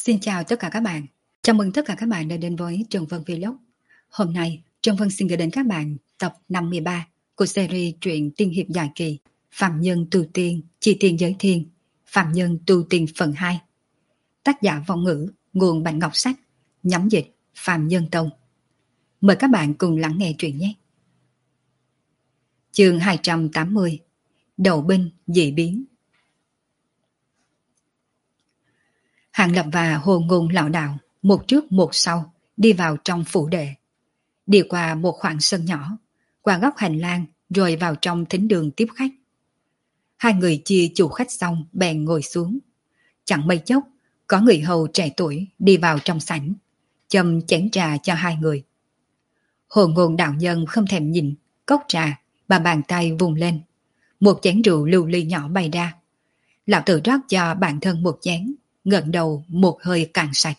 Xin chào tất cả các bạn. Chào mừng tất cả các bạn đã đến với Trần Vân Vlog. Hôm nay, Trần Vân xin gửi đến các bạn tập 53 của series truyện tiên hiệp dài kỳ Phạm Nhân Tu Tiên, Chi Tiên Giới Thiên, Phạm Nhân Tu Tiên phần 2. Tác giả Vong Ngữ, nguồn Bạch Ngọc Sách, nhóm dịch Phạm Nhân Tông. Mời các bạn cùng lắng nghe truyện nhé. Chương 280. Đầu binh dị biến. Hàng Lập và Hồ Ngôn lão đạo một trước một sau đi vào trong phủ đệ, đi qua một khoảng sân nhỏ, qua góc hành lang rồi vào trong thính đường tiếp khách. Hai người chia chủ khách xong bèn ngồi xuống. Chẳng mấy chốc có người hầu trẻ tuổi đi vào trong sảnh, châm chén trà cho hai người. Hồ Ngôn đạo nhân không thèm nhìn cốc trà, bà bàn tay vùng lên, một chén rượu lưu ly nhỏ bày ra. Lão tự rót cho bản thân một chén, ngẩng đầu một hơi cạn sạch.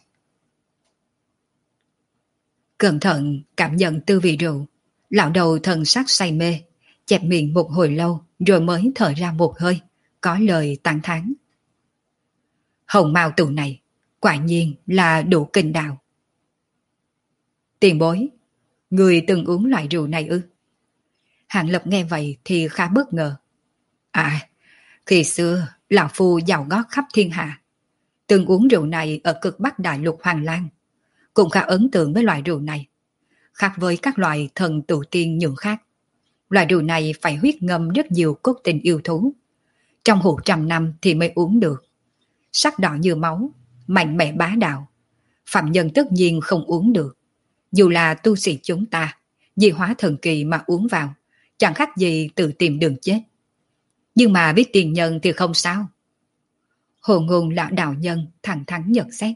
Cẩn thận cảm nhận tư vị rượu, lão đầu thần sắc say mê, chẹp miệng một hồi lâu rồi mới thở ra một hơi, có lời tán thán. Hồng Mao tù này quả nhiên là đủ kinh đạo. Tiền bối, người từng uống loại rượu này ư? Hàng Lập nghe vậy thì khá bất ngờ. À, khi xưa lão phu giàu gót khắp thiên hạ, từng uống rượu này ở cực Bắc Đại Lục Hoàng Lan, cũng khá ấn tượng với loại rượu này. Khác với các loại thần tụ tiên nhượng khác, loại rượu này phải huyết ngâm rất nhiều cốt tình yêu thú. Trong hũ 100 năm thì mới uống được. Sắc đỏ như máu, mạnh mẽ bá đạo. Phạm nhân tất nhiên không uống được. Dù là tu sĩ chúng ta, di hóa thần kỳ mà uống vào, chẳng khác gì tự tìm đường chết. Nhưng mà biết tiền nhân thì không sao. Hồ Ngôn lão đạo nhân thẳng thắn nhận xét.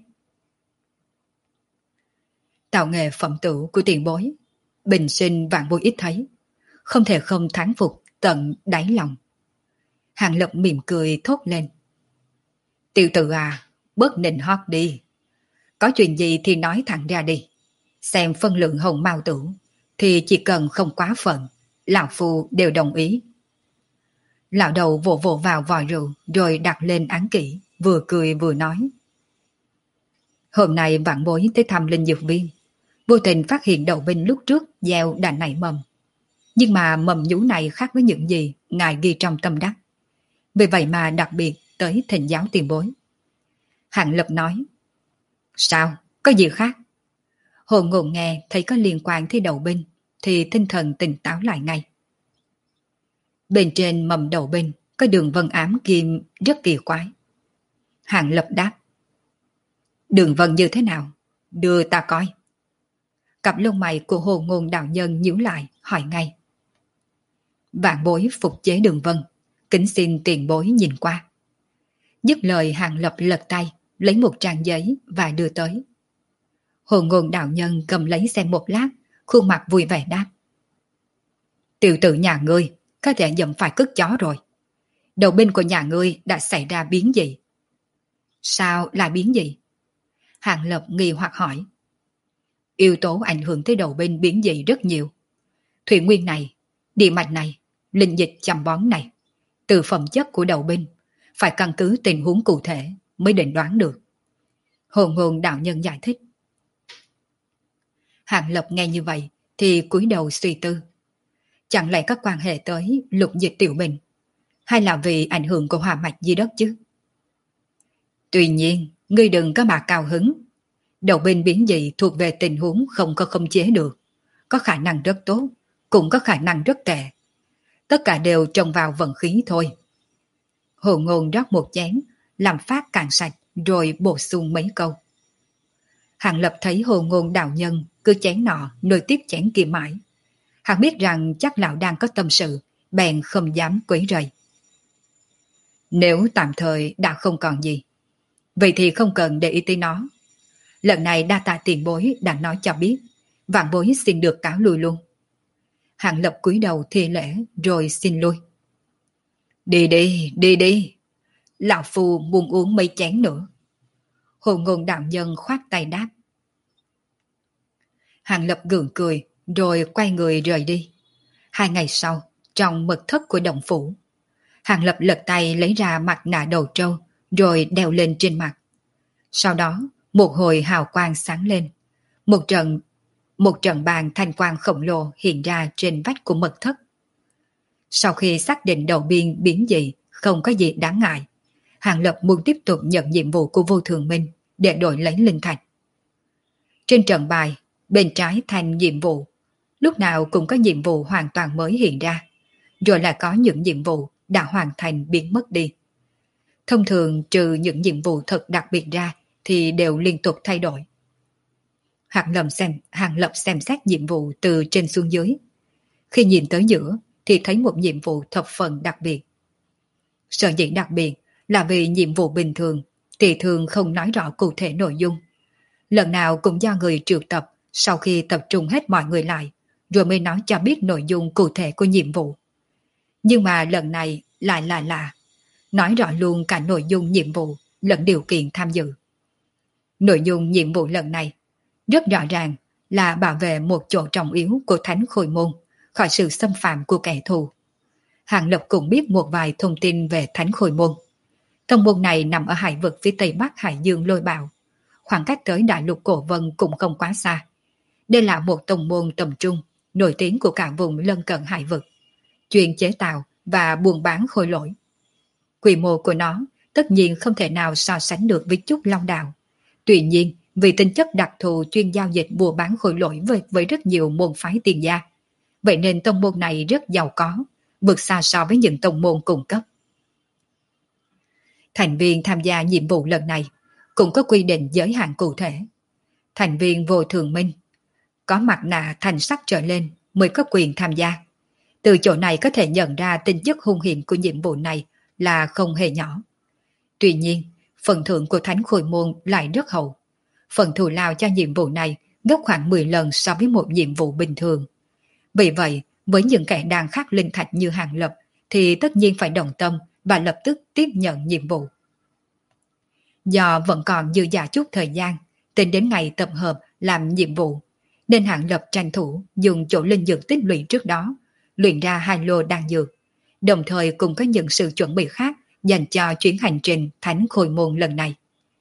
Tạo nghề phẩm tửu của tiền bối, bình sinh vạn bối ít thấy, không thể không thán phục tận đáy lòng. Hàng Lập mỉm cười thốt lên. Tiểu tử à, bớt nịnh hót đi. Có chuyện gì thì nói thẳng ra đi. Xem phân lượng hồng mao tửu thì chỉ cần không quá phận, lão phu đều đồng ý. Lão đầu vỗ vỗ vào vòi rượu rồi đặt lên án kỹ, vừa cười vừa nói. Hôm nay vạn bối tới thăm linh dược viên, vô tình phát hiện đầu binh lúc trước gieo đã nảy mầm. Nhưng mà mầm nhú này khác với những gì ngài ghi trong tâm đắc. Vì vậy mà đặc biệt tới thỉnh giáo tiền bối. Hàng Lập nói. Sao? Có gì khác? Hồ Ngôn nghe thấy có liên quan tới đầu binh thì tinh thần tỉnh táo lại ngay. Bên trên mầm đầu binh có đường vân ám kim rất kỳ quái. Hàng Lập đáp. Đường vân như thế nào? Đưa ta coi. Cặp lông mày của Hồ Ngôn đạo nhân nhíu lại, hỏi ngay. Vạn bối phục chế đường vân, kính xin tiền bối nhìn qua. Dứt lời Hàng Lập lật tay, lấy một trang giấy và đưa tới. Hồ Ngôn đạo nhân cầm lấy xem một lát, khuôn mặt vui vẻ đáp. Tiểu tử nhà ngươi có thể dẫm phải cất chó rồi. Đầu binh của nhà ngươi đã xảy ra biến gì? Sao lại biến gì? Hàng Lập nghi hoặc hỏi. Yếu tố ảnh hưởng tới đầu binh biến dị rất nhiều. Thủy nguyên này, địa mạch này, linh dịch chăm bón này, từ phẩm chất của đầu binh, phải căn cứ tình huống cụ thể mới định đoán được. Hồ Ngôn đạo nhân giải thích. Hàng Lập nghe như vậy thì cúi đầu suy tư. Chẳng lẽ có quan hệ tới lục dịch tiểu bình, hay là vì ảnh hưởng của hỏa mạch dưới đất chứ? Tuy nhiên, ngươi đừng có mà cao hứng. Đầu binh biến dị thuộc về tình huống không có khống chế được. Có khả năng rất tốt, cũng có khả năng rất tệ. Tất cả đều trông vào vận khí thôi. Hồ Ngôn rót một chén, làm phát cạn sạch rồi bổ sung mấy câu. Hàng Lập thấy Hồ Ngôn đạo nhân cứ chén nọ nối tiếp chén kia mãi. Hắn biết rằng chắc lão đang có tâm sự, bèn không dám quấy rầy. Nếu tạm thời đã không còn gì, vậy thì không cần để ý tới nó. Lần này đa tạ tiền bối đã nói cho biết, vạn bối xin được cáo lui luôn. Hàng Lập cúi đầu thi lễ rồi xin lui. Đi đi, đi đi. Lão phu muốn uống mấy chén nữa. Hồ Ngôn đạo nhân khoát tay đáp. Hàng Lập gượng cười rồi quay người rời đi. 2 ngày sau, trong mật thất của động phủ, Hàng Lập lật tay lấy ra mặt nạ đầu trâu rồi đeo lên trên mặt. Sau đó, Một hồi hào quang sáng lên, một trận bàn thanh quang khổng lồ hiện ra trên vách của mật thất. Sau khi xác định đầu biên biến dị không có gì đáng ngại, Hàng Lập muốn tiếp tục nhận nhiệm vụ của Vô Thường Minh để đổi lấy linh thạch. Trên trận bài, bên trái thành nhiệm vụ, lúc nào cũng có nhiệm vụ hoàn toàn mới hiện ra, rồi lại có những nhiệm vụ đã hoàn thành biến mất đi. Thông thường trừ những nhiệm vụ thật đặc biệt ra thì đều liên tục thay đổi. Hàng Lập xem xét nhiệm vụ từ trên xuống dưới. Khi nhìn tới giữa thì thấy một nhiệm vụ thập phần đặc biệt. Sở dĩ đặc biệt là vì nhiệm vụ bình thường thì thường không nói rõ cụ thể nội dung. Lần nào cũng do người triệu tập sau khi tập trung hết mọi người lại rồi mới nói cho biết nội dung cụ thể của nhiệm vụ. Nhưng mà lần này lại là lạ, nói rõ luôn cả nội dung nhiệm vụ lẫn điều kiện tham dự. Nội dung nhiệm vụ lần này rất rõ ràng là bảo vệ một chỗ trọng yếu của Thánh Khôi Môn khỏi sự xâm phạm của kẻ thù. Hàng Lập cũng biết một vài thông tin về Thánh Khôi Môn. Tông môn này nằm ở hải vực phía tây bắc Hải Dương Lôi Bạo, khoảng cách tới đại lục Cổ Vân cũng không quá xa. Đây là một tông môn tầm trung, nổi tiếng của cả vùng lân cận hải vực, chuyên chế tạo và buôn bán khôi lỗi. Quy mô của nó tất nhiên không thể nào so sánh được với Trúc Long Đạo. Tuy nhiên, vì tính chất đặc thù chuyên giao dịch mua bán khôi lỗi với rất nhiều môn phái tiền gia, vậy nên tông môn này rất giàu có, vượt xa so với những tông môn cung cấp. Thành viên tham gia nhiệm vụ lần này cũng có quy định giới hạn cụ thể. Thành viên Vô Thường Minh có mặt nạ thành sắc trở lên mới có quyền tham gia. Từ chỗ này có thể nhận ra tính chất hung hiểm của nhiệm vụ này là không hề nhỏ. Tuy nhiên, phần thưởng của Thánh Khôi Môn lại rất hậu. Phần thù lao cho nhiệm vụ này gấp khoảng 10 lần so với một nhiệm vụ bình thường. Vì vậy, với những kẻ đang khắc linh thạch như Hàng Lập thì tất nhiên phải đồng tâm và lập tức tiếp nhận nhiệm vụ. Do vẫn còn dư dả chút thời gian, tính đến ngày tập hợp làm nhiệm vụ, nên Hàng Lập tranh thủ dùng chỗ linh dược tích lũy trước đó, luyện ra 2 lô đan dược, đồng thời cũng có những sự chuẩn bị khác dành cho chuyến hành trình Thánh Khôi Môn lần này.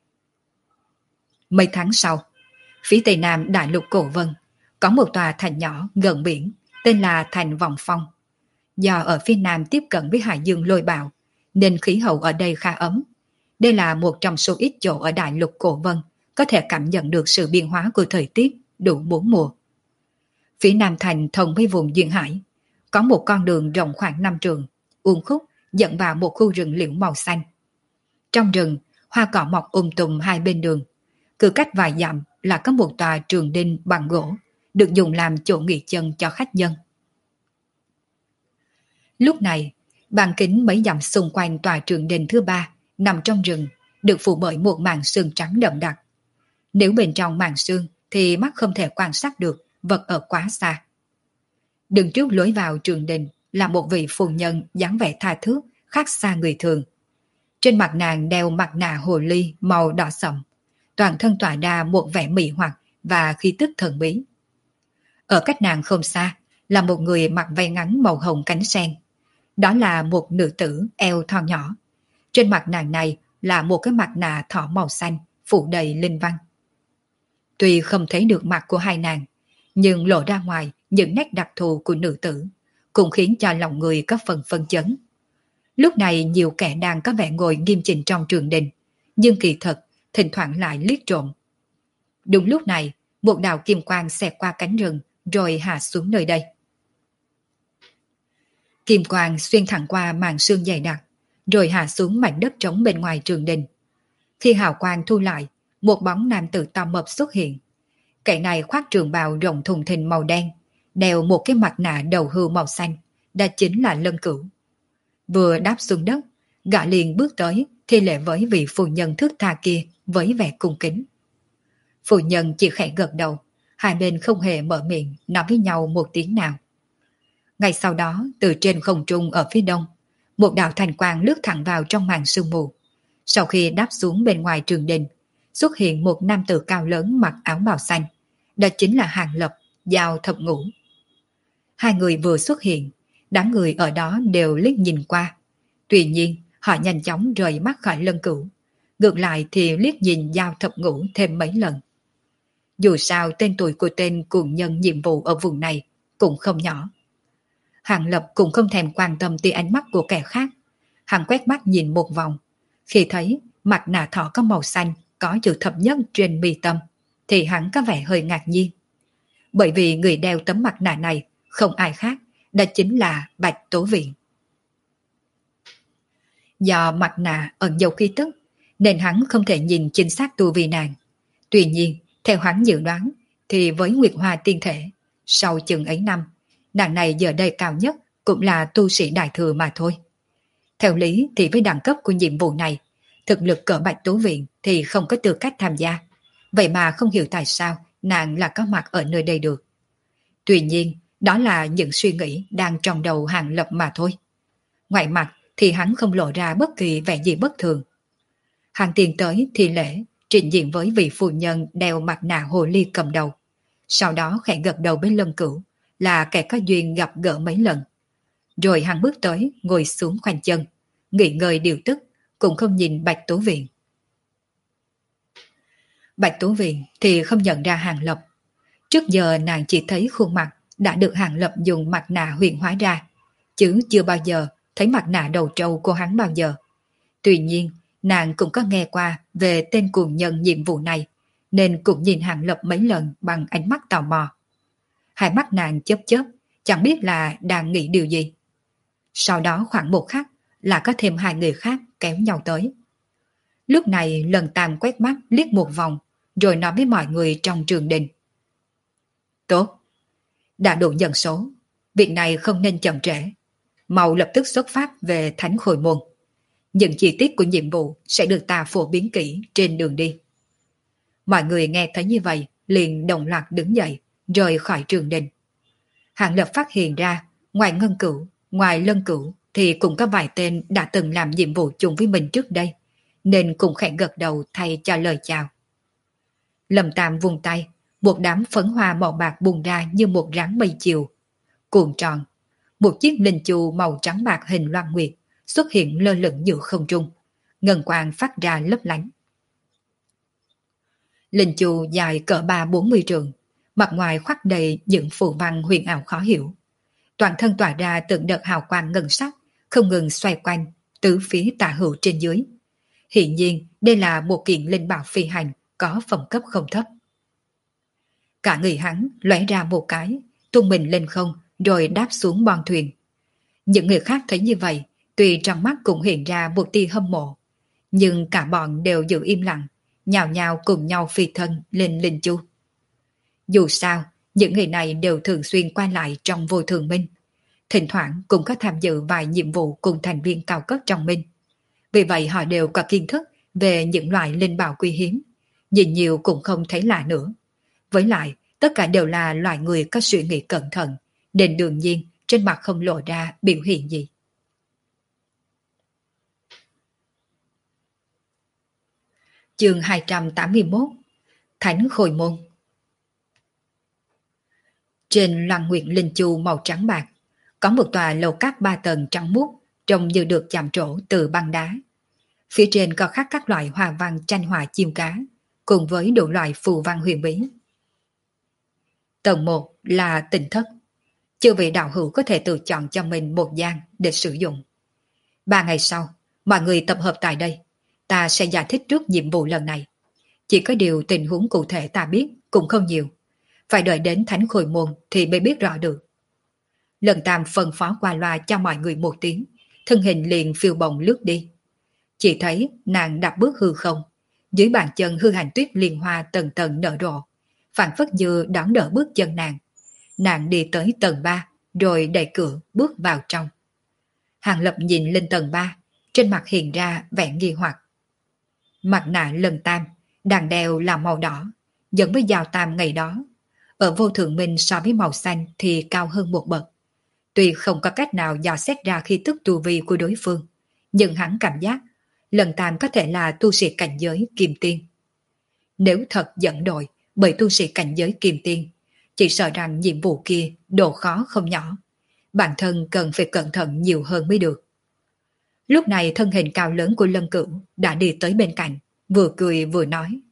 Mấy tháng sau, phía tây nam đại lục Cổ Vân có một tòa thành nhỏ gần biển tên là thành Vòng Phong. Do ở phía nam tiếp cận với Hải Dương Lôi Bạo nên khí hậu ở đây khá ấm. Đây là một trong số ít chỗ ở đại lục Cổ Vân có thể cảm nhận được sự biến hóa của thời tiết đủ 4 mùa. Phía nam thành thông với vùng duyên hải, có một con đường rộng khoảng 5 trượng, uốn khúc dẫn vào một khu rừng liễu màu xanh. Trong rừng, hoa cỏ mọc tùm hai bên đường. Cứ cách vài dặm là có một tòa trường đinh bằng gỗ, được dùng làm chỗ nghỉ chân cho khách nhân. Lúc này, bàn kính mấy dặm xung quanh tòa trường đinh thứ 3 nằm trong rừng, được phủ bởi một màn sương trắng đậm đặc. Nếu bên trong màn sương thì mắt không thể quan sát được vật ở quá xa. Đứng trước lối vào trường đình là một vị phu nhân dáng vẻ tha thước, khác xa người thường. Trên mặt nàng đeo mặt nạ hồ ly màu đỏ sậm, toàn thân tỏa ra một vẻ mị hoặc và khí tức thần bí. Ở cách nàng không xa là một người mặc váy ngắn màu hồng cánh sen. Đó là một nữ tử eo thon nhỏ. Trên mặt nàng này là một cái mặt nạ thỏ màu xanh phủ đầy linh văn. Tuy không thấy được mặt của hai nàng, nhưng lộ ra ngoài những nét đặc thù của nữ tử cũng khiến cho lòng người có phần phân chấn. Lúc này nhiều kẻ đang có vẻ ngồi nghiêm chỉnh trong trường đình, nhưng kỳ thật thỉnh thoảng lại liếc trộm. Đúng lúc này, một đạo kim quang xẹt qua cánh rừng rồi hạ xuống nơi đây. Kim quang xuyên thẳng qua màn sương dày đặc, rồi hạ xuống mảnh đất trống bên ngoài trường đình. Khi hào quang thu lại, một bóng nam tử to mập xuất hiện. Kẻ này khoác trường bào rộng thùng thình màu đen, đeo một cái mặt nạ đầu hươu màu xanh, đó chính là Lân Cửu. Vừa đáp xuống đất, gã liền bước tới thi lễ với vị phu nhân thước tha kia với vẻ cung kính. Phu nhân chỉ khẽ gật đầu, hai bên không hề mở miệng nói với nhau một tiếng nào. Ngay sau đó, từ trên không trung ở phía đông, một đạo thành quang lướt thẳng vào trong màn sương mù. Sau khi đáp xuống bên ngoài trường đình, xuất hiện một nam tử cao lớn mặc áo bào xanh. Đó chính là Hàng Lập, Giao Thập Ngũ. Hai người vừa xuất hiện, đám người ở đó đều liếc nhìn qua. Tuy nhiên, họ nhanh chóng rời mắt khỏi Lân Cửu. ngược lại thì liếc nhìn Giao Thập Ngũ thêm mấy lần. Dù sao tên tuổi của tên cuồng nhân nhiệm vụ ở vùng này cũng không nhỏ. Hàng Lập cũng không thèm quan tâm tới ánh mắt của kẻ khác. Hắn quét mắt nhìn một vòng. Khi thấy mặt nạ thỏ có màu xanh, có chữ thập nhất trên mi tâm, thì hắn có vẻ hơi ngạc nhiên. Bởi vì người đeo tấm mặt nạ này không ai khác, đó chính là Bạch Tố Viện. Do mặt nạ ẩn dấu khí tức, nên hắn không thể nhìn chính xác tu vi nàng. Tuy nhiên, theo hắn dự đoán, thì với Nguyệt Hoa tiên thể, sau chừng ấy năm, nàng này giờ đây cao nhất cũng là tu sĩ đại thừa mà thôi. Theo lý thì với đẳng cấp của nhiệm vụ này, thực lực cỡ Bạch Tố Viện thì không có tư cách tham gia. Vậy mà không hiểu tại sao nàng là có mặt ở nơi đây được. Tuy nhiên, đó là những suy nghĩ đang trong đầu Hàng Lập mà thôi. Ngoài mặt thì hắn không lộ ra bất kỳ vẻ gì bất thường. Hàng tiền tới thì lễ, trình diện với vị phu nhân đeo mặt nạ hồ ly cầm đầu. Sau đó khẽ gật đầu với Lân Cửu, là kẻ có duyên gặp gỡ mấy lần. Rồi hắn bước tới, ngồi xuống khoanh chân, nghỉ ngơi điều tức, cũng không nhìn Bạch Tố Viện. Bạch Tố Viện thì không nhận ra Hàng Lập. Trước giờ nàng chỉ thấy khuôn mặt đã được Hàng Lập dùng mặt nạ huyền hóa ra, chứ chưa bao giờ thấy mặt nạ đầu trâu của hắn bao giờ. Tuy nhiên, nàng cũng có nghe qua về tên cuồng nhân nhiệm vụ này, nên cũng nhìn Hàng Lập mấy lần bằng ánh mắt tò mò. Hai mắt nàng chớp chớp, chẳng biết là đang nghĩ điều gì. Sau đó khoảng một khắc là có thêm hai người khác kéo nhau tới. Lúc này Lần Tam quét mắt liếc một vòng, rồi nói với mọi người trong trường đình. Tốt, đã đủ nhân số, việc này không nên chậm trễ. Mau lập tức xuất phát về Thánh Khôi Môn. Những chi tiết của nhiệm vụ sẽ được ta phổ biến kỹ trên đường đi. Mọi người nghe thấy như vậy, liền đồng loạt đứng dậy, rời khỏi trường đình. Hàng Lập phát hiện ra, ngoài Ngân Cửu, ngoài Lân Cửu, thì cũng có vài tên đã từng làm nhiệm vụ chung với mình trước đây, nên cũng khẽ gật đầu thay cho lời chào. Lâm Tam vùng tay, một đám phấn hoa màu bạc bùng ra như một ráng mây chiều. Cuộn tròn, một chiếc linh chu màu trắng bạc hình loan nguyệt xuất hiện lơ lửng giữa không trung, ngân quang phát ra lấp lánh. Linh chu dài cỡ 30-40 trượng, mặt ngoài khoác đầy những phù văn huyền ảo khó hiểu. Toàn thân tỏa ra từng đợt hào quang ngân sắc, không ngừng xoay quanh, tứ phía tả hữu trên dưới. Hiện nhiên, đây là một kiện linh bảo phi hành, có phẩm cấp không thấp. Cả người hắn lóe ra một cái, tung mình lên không, rồi đáp xuống bon thuyền. Những người khác thấy như vậy, tuy trong mắt cũng hiện ra một tia hâm mộ, nhưng cả bọn đều giữ im lặng, nhào nhào cùng nhau phi thân lên linh chu. Dù sao, những người này đều thường xuyên qua lại trong Vô Thường Minh, thỉnh thoảng cũng có tham dự vài nhiệm vụ cùng thành viên cao cấp trong Minh. Vì vậy họ đều có kiến thức về những loại linh bảo quý hiếm, nhìn nhiều cũng không thấy lạ nữa. Với lại, tất cả đều là loại người có suy nghĩ cẩn thận, nên đương nhiên trên mặt không lộ ra biểu hiện gì. Chương 281 Thánh Khôi Môn. Trên loan nguyện linh chu màu trắng bạc, có một tòa lầu cát 3 tầng trắng muốt, trông như được chạm trổ từ băng đá. Phía trên có khắc các loại hoa văn tranh họa chim cá, cùng với đủ loại phù văn huyền bí. Tầng 1 là Tịnh Thất. Chư vị đạo hữu có thể tự chọn cho mình một gian để sử dụng. 3 ngày sau, mọi người tập hợp tại đây. Ta sẽ giải thích trước nhiệm vụ lần này. Chỉ có điều tình huống cụ thể ta biết cũng không nhiều. Phải đợi đến Thánh Khôi Môn thì mới biết rõ được. Lần Tam phân phó qua loa cho mọi người một tiếng, thân hình liền phiêu bồng lướt đi. Chỉ thấy nàng đạp bước hư không, dưới bàn chân hư hành tuyết liên hoa tầng tầng nở rộ, phảng phất như đón đỡ bước chân nàng. Nàng đi tới tầng 3, rồi đẩy cửa bước vào trong. Hàng Lập nhìn lên tầng 3, trên mặt hiện ra vẻ nghi hoặc. Mặt nạ Lần Tam, đàn đeo là màu đỏ, giống với dao tam ngày đó. Ở Vô Thượng Minh so với màu xanh thì cao hơn một bậc. Tuy không có cách nào dò xét ra khí tức tu vi của đối phương, nhưng hắn cảm giác Lần Tam có thể là tu sĩ cảnh giới kim tiên. Nếu thật dẫn đội bởi tu sĩ cảnh giới kim tiên, chỉ sợ rằng nhiệm vụ kia độ khó không nhỏ. Bản thân cần phải cẩn thận nhiều hơn mới được. Lúc này thân hình cao lớn của Lân Cửu đã đi tới bên cạnh, vừa cười vừa nói.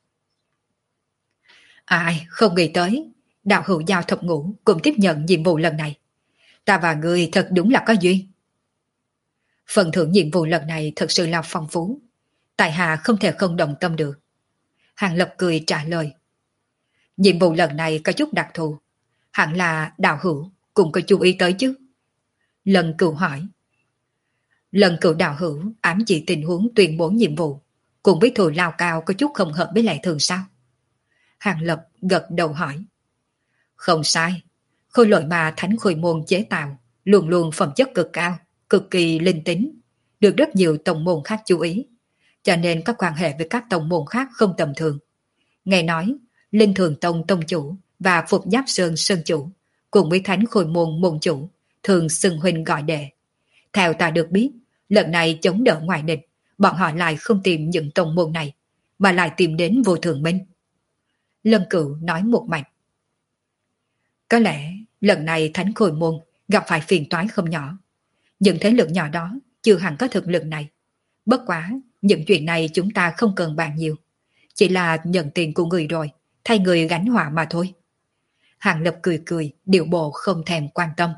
Ai không nghĩ tới, đạo hữu Giao Thập Ngũ cũng tiếp nhận nhiệm vụ lần này. Ta và ngươi thật đúng là có duyên. Phần thưởng nhiệm vụ lần này thật sự là phong phú. Tại hạ không thể không đồng tâm được. Hàng Lập cười trả lời. Nhiệm vụ lần này có chút đặc thù. Hẳn là đạo hữu cũng có chú ý tới chứ. Lần Cửu hỏi. Lần Cửu đạo hữu ám chỉ tình huống tuyên bố nhiệm vụ, cùng với Thù Lao Cao có chút không hợp với lẽ thường sao? Hàng Lập gật đầu hỏi. Không sai. Khôi lỗi mà Thánh Khôi Môn chế tạo luôn luôn phẩm chất cực cao, cực kỳ linh tính, được rất nhiều tông môn khác chú ý, cho nên có quan hệ với các tông môn khác không tầm thường. Nghe nói, Linh Thường Tông Tông Chủ và Phục Giáp Sơn Sơn Chủ cùng với Thánh Khôi Môn Môn Chủ thường xưng huynh gọi đệ. Theo ta được biết, lần này chống đỡ ngoại địch, bọn họ lại không tìm những tông môn này, mà lại tìm đến Vô Thường Minh. Lâm Cửu nói một mạch. Có lẽ lần này Thánh Khôi Môn gặp phải phiền toái không nhỏ. Những thế lực nhỏ đó chưa hẳn có thực lực này. Bất quá, những chuyện này chúng ta không cần bàn nhiều. Chỉ là nhận tiền của người rồi, thay người gánh họa mà thôi. Hàng Lập cười cười, điệu bộ không thèm quan tâm.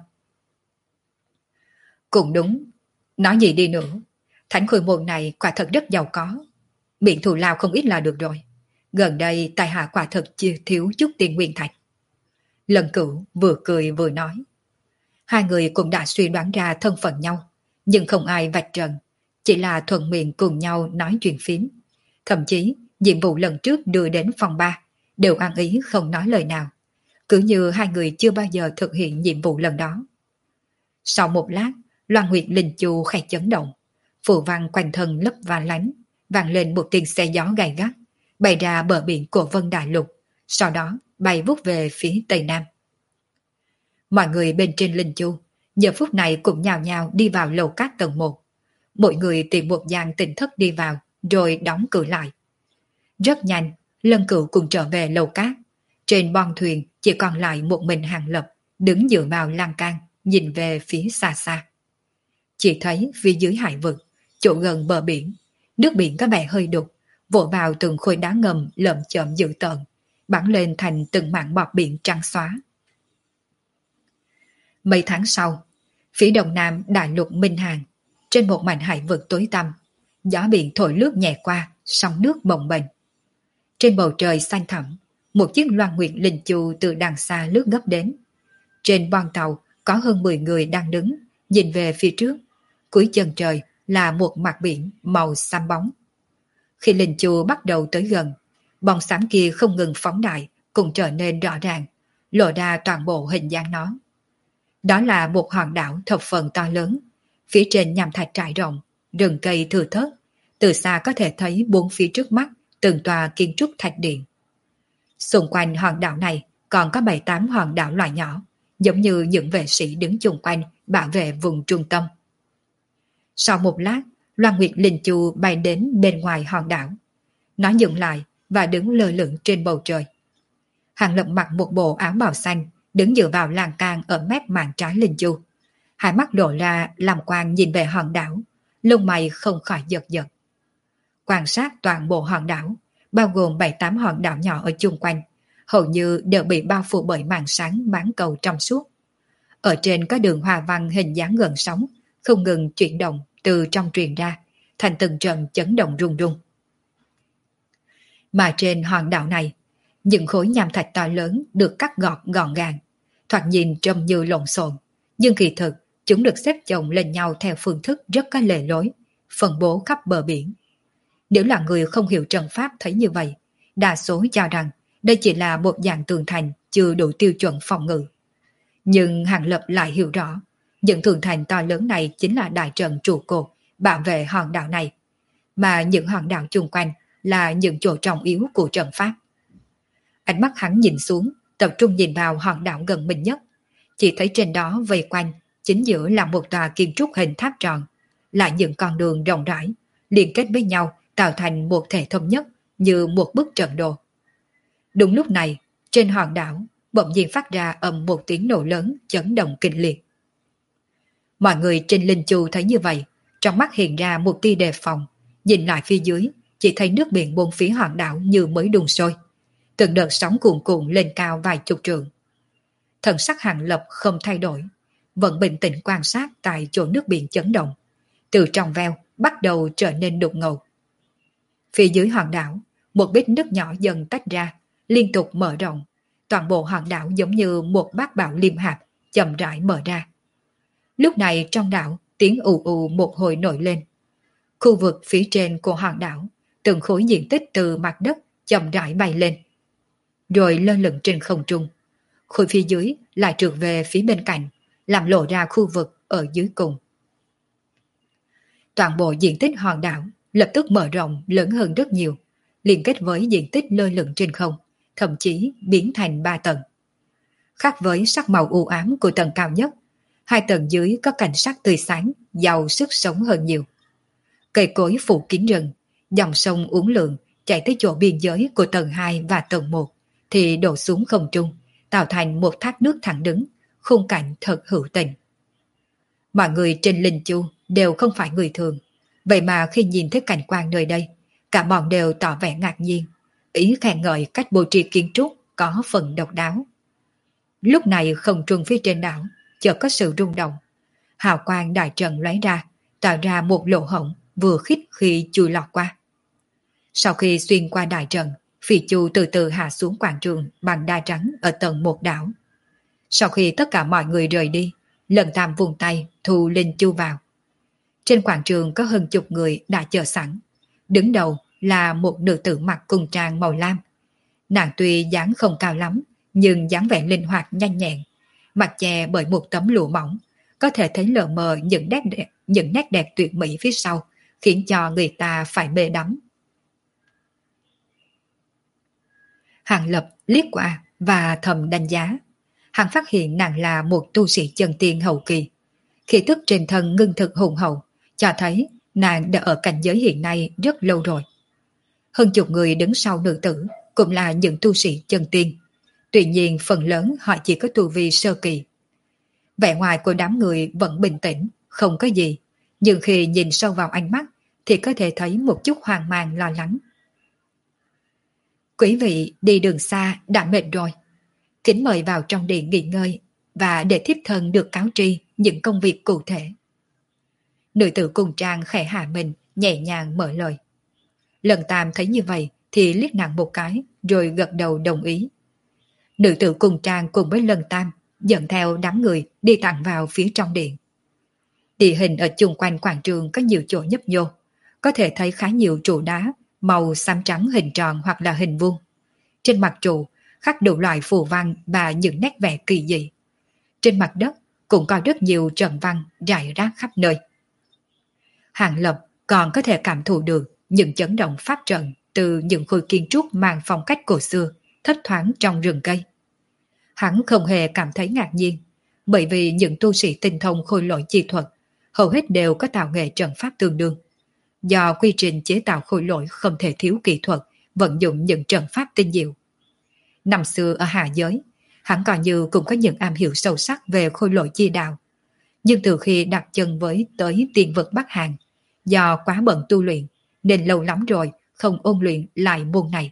Cũng đúng, nói gì đi nữa, Thánh Khôi Môn này quả thật rất giàu có. Miệng thù lao không ít là được rồi. Gần đây tài hạ quả thật chưa thiếu chút tiền nguyên thạch. Lần Cửu vừa cười vừa nói. Hai người cũng đã suy đoán ra thân phận nhau, nhưng không ai vạch trần, chỉ là thuận miệng cùng nhau nói chuyện phím. Thậm chí, nhiệm vụ lần trước đưa đến phòng 3, đều ăn ý không nói lời nào. Cứ như hai người chưa bao giờ thực hiện nhiệm vụ lần đó. Sau một lát, Loan Nguyệt Linh Chu khẽ chấn động, phù văn quanh thân lấp và lánh, vang lên một tiếng xe gió gay gắt, bay ra bờ biển của Vân Đại Lục, sau đó bay vút về phía tây nam. Mọi người bên trên Linh Chu giờ phút này cũng nhào nhào đi vào lầu cát tầng 1. Mỗi người tìm một gian tỉnh thất đi vào, rồi đóng cửa lại. Rất nhanh, Lân Cửu cùng trở về lầu cát. Trên bon thuyền chỉ còn lại một mình Hàng Lập, đứng dựa vào lan can, nhìn về phía xa xa. Chỉ thấy phía dưới hải vực, chỗ gần bờ biển, nước biển có vẻ hơi đục, vỗ vào từng khối đá ngầm lởm chởm dữ tợn, bắn lên thành từng mảng bọt biển trắng xóa. Mấy tháng sau, phía đông nam đại lục Minh Hàng, trên một mảnh hải vực tối tăm, gió biển thổi lướt nhẹ qua, sóng nước bồng bềnh. Trên bầu trời xanh thẳm, một chiếc Loan Nguyệt Linh Chu từ đằng xa lướt gấp đến. Trên bon tàu có hơn 10 người đang đứng, nhìn về phía trước. Cuối chân trời là một mặt biển màu xám bóng. Khi Linh Chu bắt đầu tới gần, bóng xám kia không ngừng phóng đại, cũng trở nên rõ ràng, lộ ra toàn bộ hình dáng nó. Đó là một hòn đảo thập phần to lớn, phía trên nham thạch trải rộng, rừng cây thưa thớt, từ xa có thể thấy bốn phía trước mắt từng tòa kiến trúc thạch điện. Xung quanh hòn đảo này còn có 7-8 hòn đảo loại nhỏ, giống như những vệ sĩ đứng chung quanh bảo vệ vùng trung tâm. Sau một lát, Loan Nguyệt Linh Chu bay đến bên ngoài hòn đảo. Nó dừng lại và đứng lơ lửng trên bầu trời. Hàng Lập mặc một bộ áo bào xanh, đứng dựa vào lan can ở mép mạn trái Linh Chu. Hai mắt đổ ra làm quang nhìn về hòn đảo, lông mày không khỏi giật giật. Quan sát toàn bộ hòn đảo, bao gồm 7-8 hòn đảo nhỏ ở chung quanh, hầu như đều bị bao phủ bởi màn sáng bán cầu trong suốt. Ở trên có đường hoa văn hình dáng gần sóng, không ngừng chuyển động từ trong truyền ra, thành từng trận chấn động rung rung. Mà trên hòn đảo này, những khối nham thạch to lớn được cắt gọt gọn gàng, thoạt nhìn trông như lộn xộn, nhưng kỳ thực chúng được xếp chồng lên nhau theo phương thức rất có lề lối, phân bố khắp bờ biển. Nếu là người không hiểu trận pháp thấy như vậy, đa số cho rằng đây chỉ là một dạng tường thành chưa đủ tiêu chuẩn phòng ngự. Nhưng Hàng Lập lại hiểu rõ, những tường thành to lớn này chính là đại trận trụ cột bảo vệ hòn đảo này, mà những hòn đảo chung quanh là những chỗ trọng yếu của trận pháp. Ánh mắt hắn nhìn xuống, tập trung nhìn vào hòn đảo gần mình nhất, chỉ thấy trên đó vây quanh, chính giữa là một tòa kiến trúc hình tháp tròn, lại những con đường rộng rãi, liên kết với nhau tạo thành một thể thống nhất như một bức trận đồ. Đúng lúc này, trên hòn đảo bỗng nhiên phát ra ầm một tiếng nổ lớn chấn động kinh liệt. Mọi người trên Linh Chu thấy như vậy, trong mắt hiện ra một tia đề phòng, nhìn lại phía dưới, chỉ thấy nước biển bốn phía hòn đảo như mới đun sôi. Từng đợt sóng cuồn cuộn lên cao vài chục trượng. Thần sắc Hàng Lập không thay đổi, vẫn bình tĩnh quan sát tại chỗ nước biển chấn động. Từ trong veo bắt đầu trở nên đục ngầu. Phía dưới hòn đảo, một vết nứt nhỏ dần tách ra, liên tục mở rộng. Toàn bộ hòn đảo giống như một bát bão liêm hạt, chậm rãi mở ra. Lúc này trong đảo, tiếng ù ù một hồi nổi lên. Khu vực phía trên của hòn đảo, từng khối diện tích từ mặt đất chậm rãi bay lên, rồi lơ lửng trên không trung. Khối phía dưới lại trượt về phía bên cạnh, làm lộ ra khu vực ở dưới cùng. Toàn bộ diện tích hòn đảo lập tức mở rộng lớn hơn rất nhiều, liên kết với diện tích lơ lửng trên không, thậm chí biến thành 3 tầng. Khác với sắc màu u ám của tầng cao nhất, 2 tầng dưới có cảnh sắc tươi sáng, giàu sức sống hơn nhiều. Cây cối phủ kín rừng, dòng sông uốn lượn chạy tới chỗ biên giới của tầng 2 và tầng 1 thì đổ xuống không trung, tạo thành một thác nước thẳng đứng, khung cảnh thật hữu tình. Mọi người trên Linh Chu đều không phải người thường, vậy mà khi nhìn thấy cảnh quan nơi đây, cả bọn đều tỏ vẻ ngạc nhiên, ý khen ngợi cách bố trí kiến trúc có phần độc đáo. Lúc này không trung phía trên đảo chợt có sự rung động, hào quang đại trận lóe ra, tạo ra một lỗ hổng vừa khít khi chui lọt qua. Sau khi xuyên qua đại trận, phi chu từ từ hạ xuống quảng trường bằng đá trắng ở tầng một đảo. Sau khi tất cả mọi người rời đi, Lần Tam vùng tay thu Linh Chu vào. Trên quảng trường có hơn chục người đã chờ sẵn. Đứng đầu là một nữ tử mặc cung trang màu lam. Nàng tuy dáng không cao lắm, nhưng dáng vẻ linh hoạt nhanh nhẹn, mặt che bởi một tấm lụa mỏng, có thể thấy lờ mờ những nét đẹp tuyệt mỹ phía sau, khiến cho người ta phải mê đắm. Hàng Lập liếc qua và thầm đánh giá. Hắn phát hiện nàng là một tu sĩ chân tiên hậu kỳ. Khí tức trên thân ngưng thực hùng hậu, cho thấy nàng đã ở cảnh giới hiện nay rất lâu rồi. Hơn chục người đứng sau nữ tử cũng là những tu sĩ chân tiên. Tuy nhiên phần lớn họ chỉ có tu vi sơ kỳ. Vẻ ngoài của đám người vẫn bình tĩnh, không có gì. Nhưng khi nhìn sâu vào ánh mắt thì có thể thấy một chút hoang mang lo lắng. Quý vị đi đường xa đã mệt rồi. Kính mời vào trong điện nghỉ ngơi và để thiếp thân được cáo tri những công việc cụ thể. Nữ tử cùng trang khẽ hạ mình, nhẹ nhàng mở lời. Lần Tam thấy như vậy thì liếc nàng một cái rồi gật đầu đồng ý. Nữ tử cùng trang cùng với Lần Tam dẫn theo đám người đi thẳng vào phía trong điện. Địa hình ở chung quanh quảng trường có nhiều chỗ nhấp nhô, có thể thấy khá nhiều trụ đá màu xám trắng hình tròn hoặc là hình vuông. Trên mặt trụ khắc đủ loại phù văn và những nét vẽ kỳ dị. Trên mặt đất cũng có rất nhiều trận văn rải rác khắp nơi. Hàng Lập còn có thể cảm thụ được những chấn động pháp trận từ những khối kiến trúc mang phong cách cổ xưa thấp thoáng trong rừng cây. Hắn không hề cảm thấy ngạc nhiên, bởi vì những tu sĩ tinh thông khôi lỗi chi thuật hầu hết đều có tạo nghệ trận pháp tương đương. Do quy trình chế tạo khôi lỗi không thể thiếu kỹ thuật, vận dụng những trận pháp tinh diệu. Năm xưa ở hạ giới, hắn coi như cũng có những am hiểu sâu sắc về khôi lỗi chi đạo. Nhưng từ khi đặt chân tới tiên vực Bắc Hàn, do quá bận tu luyện, nên lâu lắm rồi không ôn luyện lại môn này.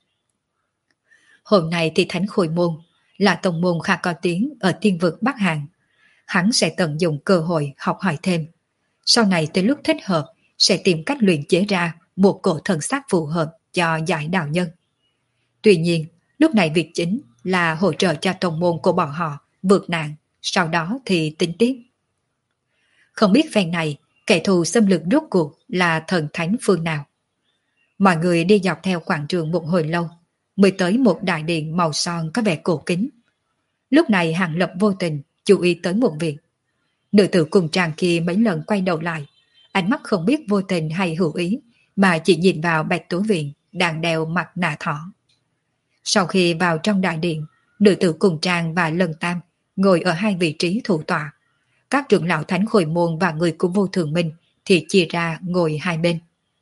Hôm nay thì Thánh Khôi Môn là tông môn khá có tiếng ở tiên vực Bắc Hàn. Hắn sẽ tận dụng cơ hội học hỏi thêm. Sau này tới lúc thích hợp sẽ tìm cách luyện chế ra một cổ thần sắc phù hợp cho giải đạo nhân. Tuy nhiên, lúc này việc chính là hỗ trợ cho tông môn của bọn họ vượt nạn, sau đó thì tính tiếp. Không biết phen này, kẻ thù xâm lược rốt cuộc là thần thánh phương nào. Mọi người đi dọc theo quảng trường một hồi lâu, mới tới một đại điện màu son có vẻ cổ kính. Lúc này Hàng Lập vô tình chú ý tới một việc. Nữ tử cùng trang kia mấy lần quay đầu lại, ánh mắt không biết vô tình hay hữu ý, mà chỉ nhìn vào Bạch Tố Viện đang đeo mặt nạ thỏ. Sau khi vào trong đại điện, nữ tử cùng trang và Lần Tam ngồi ở hai vị trí thủ tọa. Các trưởng lão Thánh Khôi Môn và người của Vô Thường Minh thì chia ra ngồi hai bên.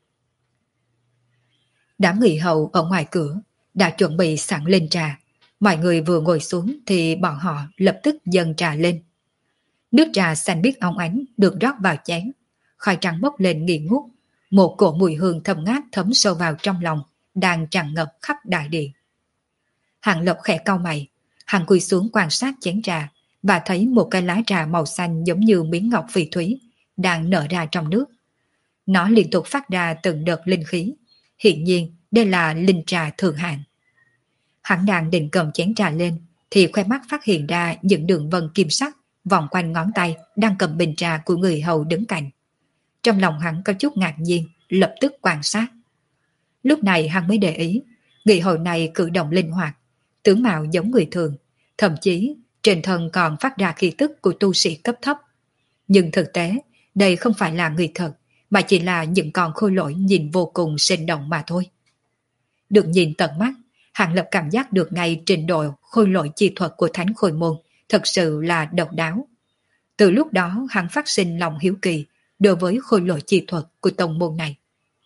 Đám người hầu ở ngoài cửa đã chuẩn bị sẵn lên trà. Mọi người vừa ngồi xuống thì bọn họ lập tức dâng trà lên. Nước trà xanh biếc óng ánh được rót vào chén. Khói trắng bốc lên nghi ngút. Một cổ mùi hương thơm ngát thấm sâu vào trong lòng, đang tràn ngập khắp đại điện. Hàng Lập khẽ cau mày, hắn cúi xuống quan sát chén trà và thấy một cái lá trà màu xanh giống như miếng ngọc phỉ thúy đang nở ra trong nước. Nó liên tục phát ra từng đợt linh khí, hiện nhiên đây là linh trà thượng hạng. Hắn đang định cầm chén trà lên thì khoe mắt phát hiện ra những đường vân kim sắc vòng quanh ngón tay đang cầm bình trà của người hầu đứng cạnh. Trong lòng hắn có chút ngạc nhiên, lập tức quan sát. Lúc này hắn mới để ý, người hầu này cử động linh hoạt, tướng mạo giống người thường, thậm chí trên thân còn phát ra khí tức của tu sĩ cấp thấp. Nhưng thực tế, đây không phải là người thật, mà chỉ là những con khôi lỗi nhìn vô cùng sinh động mà thôi. Được nhìn tận mắt, Hàng Lập cảm giác được ngay trình độ khôi lỗi chi thuật của Thánh Khôi Môn thật sự là độc đáo. Từ lúc đó hắn phát sinh lòng hiếu kỳ đối với khôi lỗi chi thuật của tông môn này.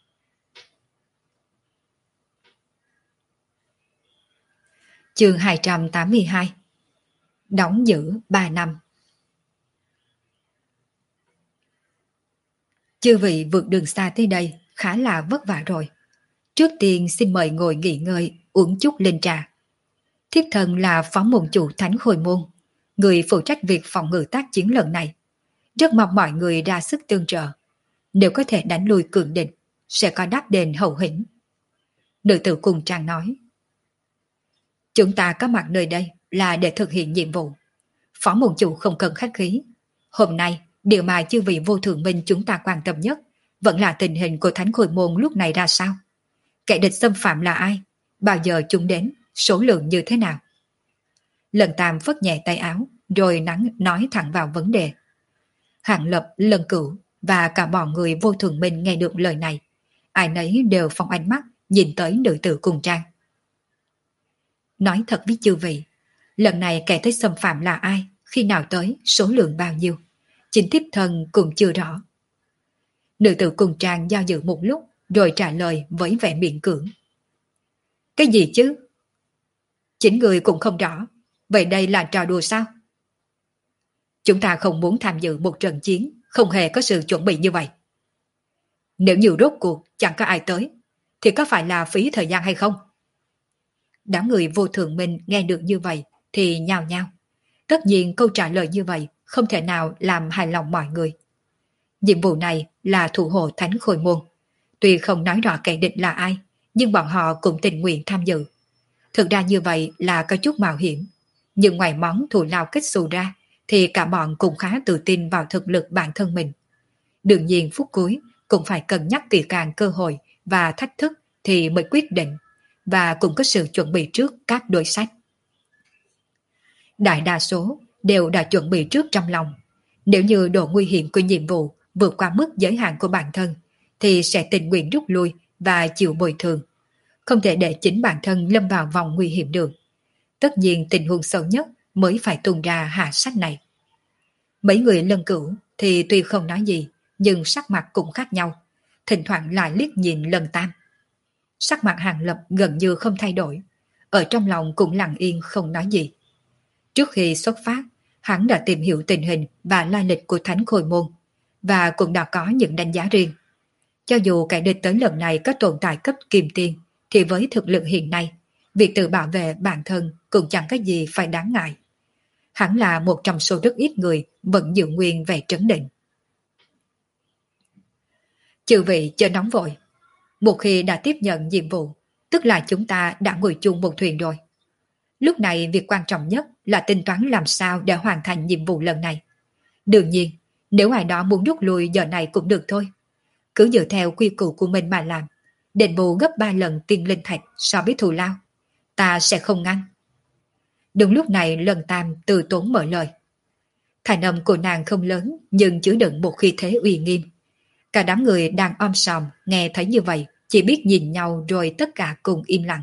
Chương 282. Đóng giữ 3 năm. Chư vị vượt đường xa tới đây khá là vất vả rồi. Trước tiên xin mời ngồi nghỉ ngơi, uống chút linh trà. Thiếp thân là phó môn chủ Thánh Khôi Môn, người phụ trách việc phòng ngự tác chiến lần này. Rất mong mọi người ra sức tương trợ. Nếu có thể đánh lui cường địch, sẽ có đáp đền hậu hĩnh. Nữ tử cùng trang nói. Chúng ta có mặt nơi đây là để thực hiện nhiệm vụ. Phó môn chủ không cần khách khí. Hôm nay, điều mà chư vị vô thượng minh chúng ta quan tâm nhất vẫn là tình hình của Thánh Khôi Môn lúc này ra sao. Kẻ địch xâm phạm là ai? Bao giờ chúng đến? Số lượng như thế nào? Lần Tam phất nhẹ tay áo, rồi nói thẳng vào vấn đề. Hàng Lập, Lần Cửu và cả bọn người vô thượng minh nghe được lời này. Ai nấy đều phóng ánh mắt nhìn tới nữ tử cùng trang. Nói thật với chư vị, lần này kẻ tới xâm phạm là ai, khi nào tới, số lượng bao nhiêu, chính thiếp thân cũng chưa rõ. Nữ tử cùng trang do dự một lúc, rồi trả lời với vẻ miễn cưỡng. Cái gì chứ? Chính người cũng không rõ, vậy đây là trò đùa sao? Chúng ta không muốn tham dự một trận chiến, không hề có sự chuẩn bị như vậy. Nếu như rốt cuộc chẳng có ai tới, thì có phải là phí thời gian hay không? Đám người vô thượng minh nghe được như vậy thì nhao nhao. Tất nhiên câu trả lời như vậy không thể nào làm hài lòng mọi người. Nhiệm vụ này là thủ hộ Thánh Khôi Môn. Tuy không nói rõ kẻ địch là ai, nhưng bọn họ cũng tình nguyện tham dự. Thực ra như vậy là có chút mạo hiểm. Nhưng ngoài món thù lao kết xù ra, thì cả bọn cũng khá tự tin vào thực lực bản thân mình. Đương nhiên phút cuối cũng phải cân nhắc kỹ càng cơ hội và thách thức thì mới quyết định, và cũng có sự chuẩn bị trước các đối sách. Đại đa số đều đã chuẩn bị trước trong lòng. Nếu như độ nguy hiểm của nhiệm vụ vượt qua mức giới hạn của bản thân, thì sẽ tình nguyện rút lui và chịu bồi thường. Không thể để chính bản thân lâm vào vòng nguy hiểm được. Tất nhiên tình huống xấu nhất mới phải tung ra hạ sách này. Mấy người Lần Cửu thì tuy không nói gì, nhưng sắc mặt cũng khác nhau. Thỉnh thoảng lại liếc nhìn Lần Tam. Sắc mặt Hàng Lập gần như không thay đổi, ở trong lòng cũng lặng yên không nói gì. Trước khi xuất phát, hắn đã tìm hiểu tình hình và lai lịch của Thánh Khôi Môn, và cũng đã có những đánh giá riêng. Cho dù kẻ địch tới lần này có tồn tại cấp kim tiên, thì với thực lực hiện nay, việc tự bảo vệ bản thân cũng chẳng có gì phải đáng ngại. Hắn là một trong số rất ít người vẫn giữ nguyên vẻ trấn định. Chư vị chờ nóng vội. Một khi đã tiếp nhận nhiệm vụ, tức là chúng ta đã ngồi chung một thuyền rồi. Lúc này việc quan trọng nhất là tính toán làm sao để hoàn thành nhiệm vụ lần này. Đương nhiên, nếu ai đó muốn rút lui giờ này cũng được thôi. Cứ dựa theo quy củ của mình mà làm. Đền bù gấp 3 lần tiền linh thạch so với thù lao. Ta sẽ không ngăn. Đúng lúc này Lần Tam từ tốn mở lời. Thành âm của nàng không lớn nhưng chứa đựng một khí thế uy nghiêm. Cả đám người đang om sòm nghe thấy như vậy chỉ biết nhìn nhau rồi tất cả cùng im lặng.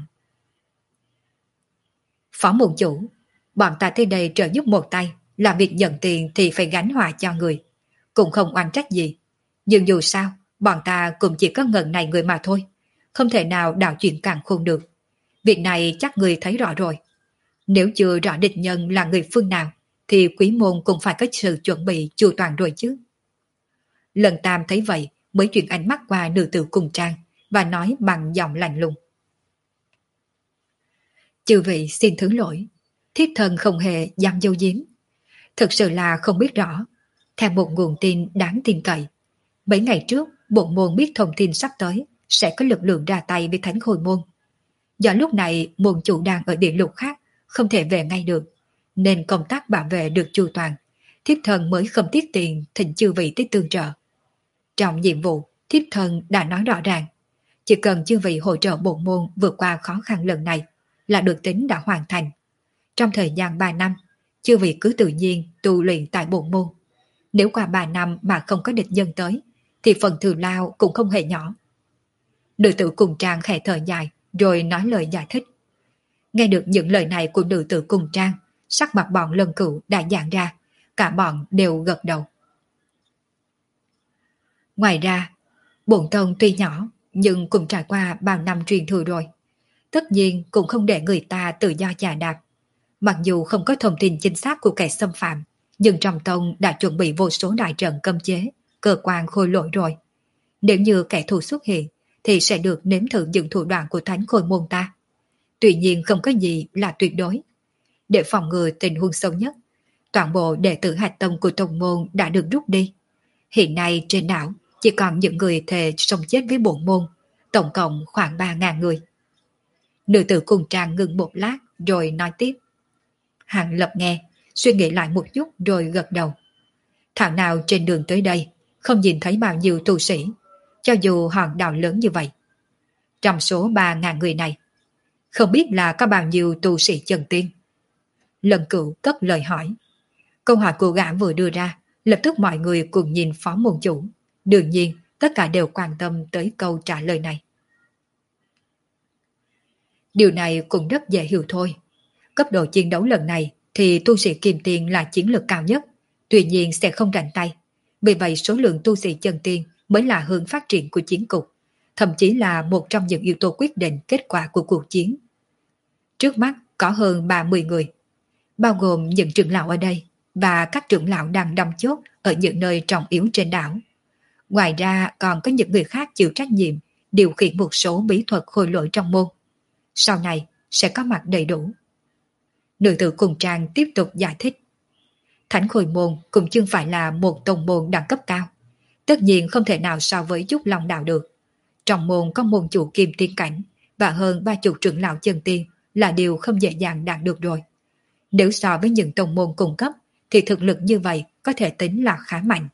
Phó môn chủ, bọn ta tới đây trợ giúp một tay, làm việc nhận tiền thì phải gánh họa cho người. Cũng không oan trách gì. Nhưng dù sao, bọn ta cũng chỉ có ngần này người mà thôi. Không thể nào đảo chuyện càng khôn được. Việc này chắc người thấy rõ rồi. Nếu chưa rõ địch nhân là người phương nào, thì quý môn cũng phải có sự chuẩn bị chu toàn rồi chứ. Lần Tam thấy vậy, mới chuyển ánh mắt qua nữ tử cùng trang và nói bằng giọng lạnh lùng. Chư vị xin thứ lỗi, thiếp thân không hề dám dâu giếm. Thực sự là không biết rõ. Theo một nguồn tin đáng tin cậy, mấy ngày trước bộ môn biết thông tin sắp tới sẽ có lực lượng ra tay với Thánh Khôi Môn. Do lúc này môn chủ đang ở địa lục khác, không thể về ngay được, nên công tác bảo vệ được chu toàn, thiếp thân mới không tiếc tiền thỉnh chư vị tới tương trợ. Trong nhiệm vụ, thiếp thân đã nói rõ ràng, chỉ cần chư vị hỗ trợ bộ môn vượt qua khó khăn lần này là được tính đã hoàn thành. Trong thời gian 3 năm, chư vị cứ tự nhiên tu luyện tại bộ môn. Nếu qua 3 năm mà không có địch nhân tới, thì phần thù lao cũng không hề nhỏ. Nữ tử cùng trang khẽ thở dài, rồi nói lời giải thích. Nghe được những lời này của nữ tử cùng trang, sắc mặt bọn Lân Cửu đã giãn ra, cả bọn đều gật đầu. Ngoài ra, bổn tông tuy nhỏ, nhưng cũng trải qua bao năm truyền thừa rồi. Tất nhiên cũng không để người ta tự do chà đạp. Mặc dù không có thông tin chính xác của kẻ xâm phạm, nhưng trong tông đã chuẩn bị vô số đại trận cấm chế, cơ quan khôi lỗi rồi. Nếu như kẻ thù xuất hiện, thì sẽ được nếm thử những thủ đoạn của Thánh Khôi Môn ta. Tuy nhiên không có gì là tuyệt đối. Để phòng ngừa tình huống xấu nhất, toàn bộ đệ tử hạch tông của tông môn đã được rút đi. Hiện nay trên đảo chỉ còn những người thề sống chết với bộ môn, tổng cộng khoảng 3.000 người. Nữ tử cùng trang ngừng một lát rồi nói tiếp. Hàng Lập nghe, suy nghĩ lại một chút rồi gật đầu. Thảo nào trên đường tới đây không nhìn thấy bao nhiêu tu sĩ, cho dù hòn đảo lớn như vậy. Trong số 3.000 người này, không biết là có bao nhiêu tu sĩ chân tiên. Lần Cửu cất lời hỏi. Câu hỏi của gã vừa đưa ra, lập tức mọi người cùng nhìn phó môn chủ. Đương nhiên, tất cả đều quan tâm tới câu trả lời này. Điều này cũng rất dễ hiểu thôi. Cấp độ chiến đấu lần này thì tu sĩ kim tiền là chiến lược cao nhất, tuy nhiên sẽ không rảnh tay. Vì vậy số lượng tu sĩ chân tiên mới là hướng phát triển của chiến cục, thậm chí là một trong những yếu tố quyết định kết quả của cuộc chiến. Trước mắt có hơn 30 người, bao gồm những trưởng lão ở đây và các trưởng lão đang đóng chốt ở những nơi trọng yếu trên đảo. Ngoài ra còn có những người khác chịu trách nhiệm điều khiển một số bí thuật khôi lỗi trong môn. Sau này sẽ có mặt đầy đủ. Nữ tử cùng trang tiếp tục giải thích. Thánh Khôi Môn cũng chưa phải là một tông môn đẳng cấp cao, tất nhiên không thể nào so với Trúc Long Đạo được. Trong môn có môn chủ kim tiên cảnh và hơn 30 trưởng lão chân tiên là điều không dễ dàng đạt được rồi. Nếu so với những tông môn cung cấp thì thực lực như vậy có thể tính là khá mạnh.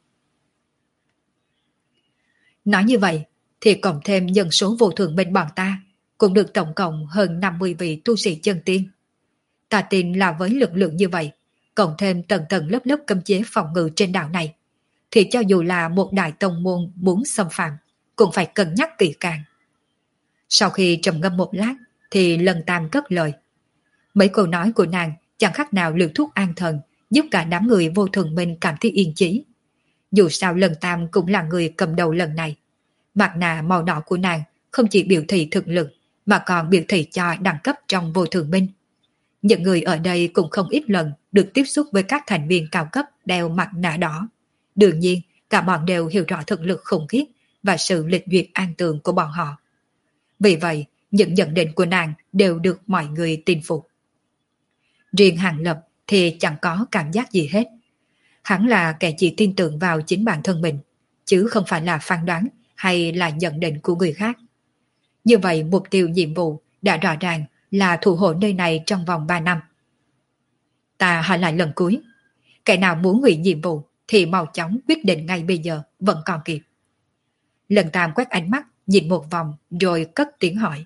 Nói như vậy thì cộng thêm nhân số vô thường bên bọn ta cũng được tổng cộng hơn 50 vị tu sĩ chân tiên. Ta tin là với lực lượng như vậy, cộng thêm tầng tầng lớp lớp cấm chế phòng ngự trên đảo này, thì cho dù là một đại tông môn muốn xâm phạm, cũng phải cân nhắc kỹ càng. Sau khi trầm ngâm một lát, thì Lân Tam cất lời. Mấy câu nói của nàng chẳng khác nào liều thuốc an thần, giúp cả đám người vô thường mình cảm thấy yên chí. Dù sao Lân Tam cũng là người cầm đầu lần này. Mặt nạ màu đỏ của nàng không chỉ biểu thị thực lực, mà còn biểu thị cho đẳng cấp trong vô thường minh. Những người ở đây cũng không ít lần được tiếp xúc với các thành viên cao cấp đeo mặt nạ đỏ. Đương nhiên, cả bọn đều hiểu rõ thực lực khủng khiếp và sự lịch duyệt an tường của bọn họ. Vì vậy, những nhận định của nàng đều được mọi người tin phục. Riêng Hàng Lập thì chẳng có cảm giác gì hết. Hắn là kẻ chỉ tin tưởng vào chính bản thân mình, chứ không phải là phán đoán hay là nhận định của người khác. Như vậy mục tiêu nhiệm vụ đã rõ ràng là thủ hộ nơi này trong vòng 3 năm. Ta hỏi lại lần cuối, kẻ nào muốn hủy nhiệm vụ thì mau chóng quyết định ngay bây giờ, vẫn còn kịp. Lần Tam quét ánh mắt, nhìn một vòng rồi cất tiếng hỏi.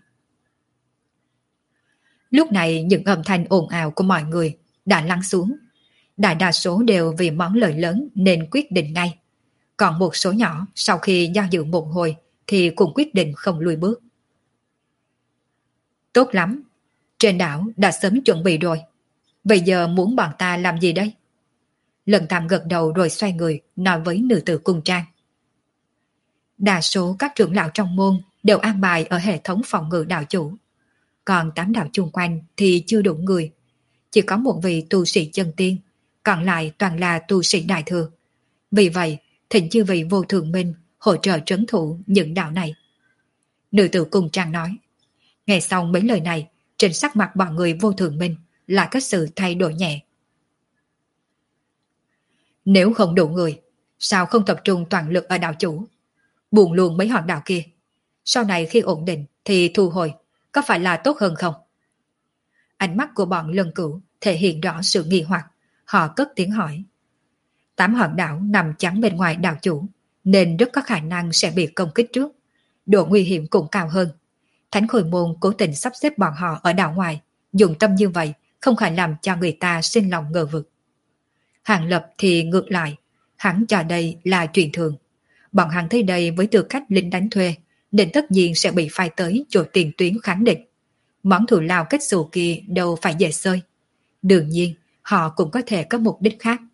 Lúc này những âm thanh ồn ào của mọi người đã lắng xuống. Đại đa số đều vì món lợi lớn nên quyết định ngay. Còn một số nhỏ sau khi do dự một hồi thì cũng quyết định không lùi bước. Tốt lắm, trên đảo đã sớm chuẩn bị rồi. Bây giờ muốn bọn ta làm gì đây? Lần Tam gật đầu rồi xoay người nói với nữ tử cung trang. Đa số các trưởng lão trong môn đều an bài ở hệ thống phòng ngự đạo chủ. Còn 8 đạo chung quanh thì chưa đủ người. Chỉ có một vị tu sĩ chân tiên, còn lại toàn là tu sĩ đại thừa. Vì vậy, thỉnh chư vị vô thường minh hỗ trợ trấn thủ những đạo này. Nữ tử cùng trang nói. Nghe xong mấy lời này, trên sắc mặt bọn người Vô Thường Minh lại có sự thay đổi nhẹ. Nếu không đủ người, sao không tập trung toàn lực ở đạo chủ, buông luôn mấy hòn đạo kia, sau này khi ổn định thì thu hồi, có phải là tốt hơn không? Ánh mắt của bọn Lân Cửu thể hiện rõ sự nghi hoặc, họ cất tiếng hỏi. 8 hòn đảo nằm chắn bên ngoài đạo chủ, nên rất có khả năng sẽ bị công kích trước. Độ nguy hiểm cũng cao hơn. Thánh Khôi Môn cố tình sắp xếp bọn họ ở đảo ngoài, dùng tâm như vậy không phải làm cho người ta sinh lòng ngờ vực. Hàng Lập thì ngược lại, hắn cho đây là chuyện thường. Bọn hắn tới đây với tư cách lính đánh thuê, nên tất nhiên sẽ bị phái tới chỗ tiền tuyến kháng địch. Món thù lao kết xù kia đâu phải dễ xơi. Đương nhiên, họ cũng có thể có mục đích khác.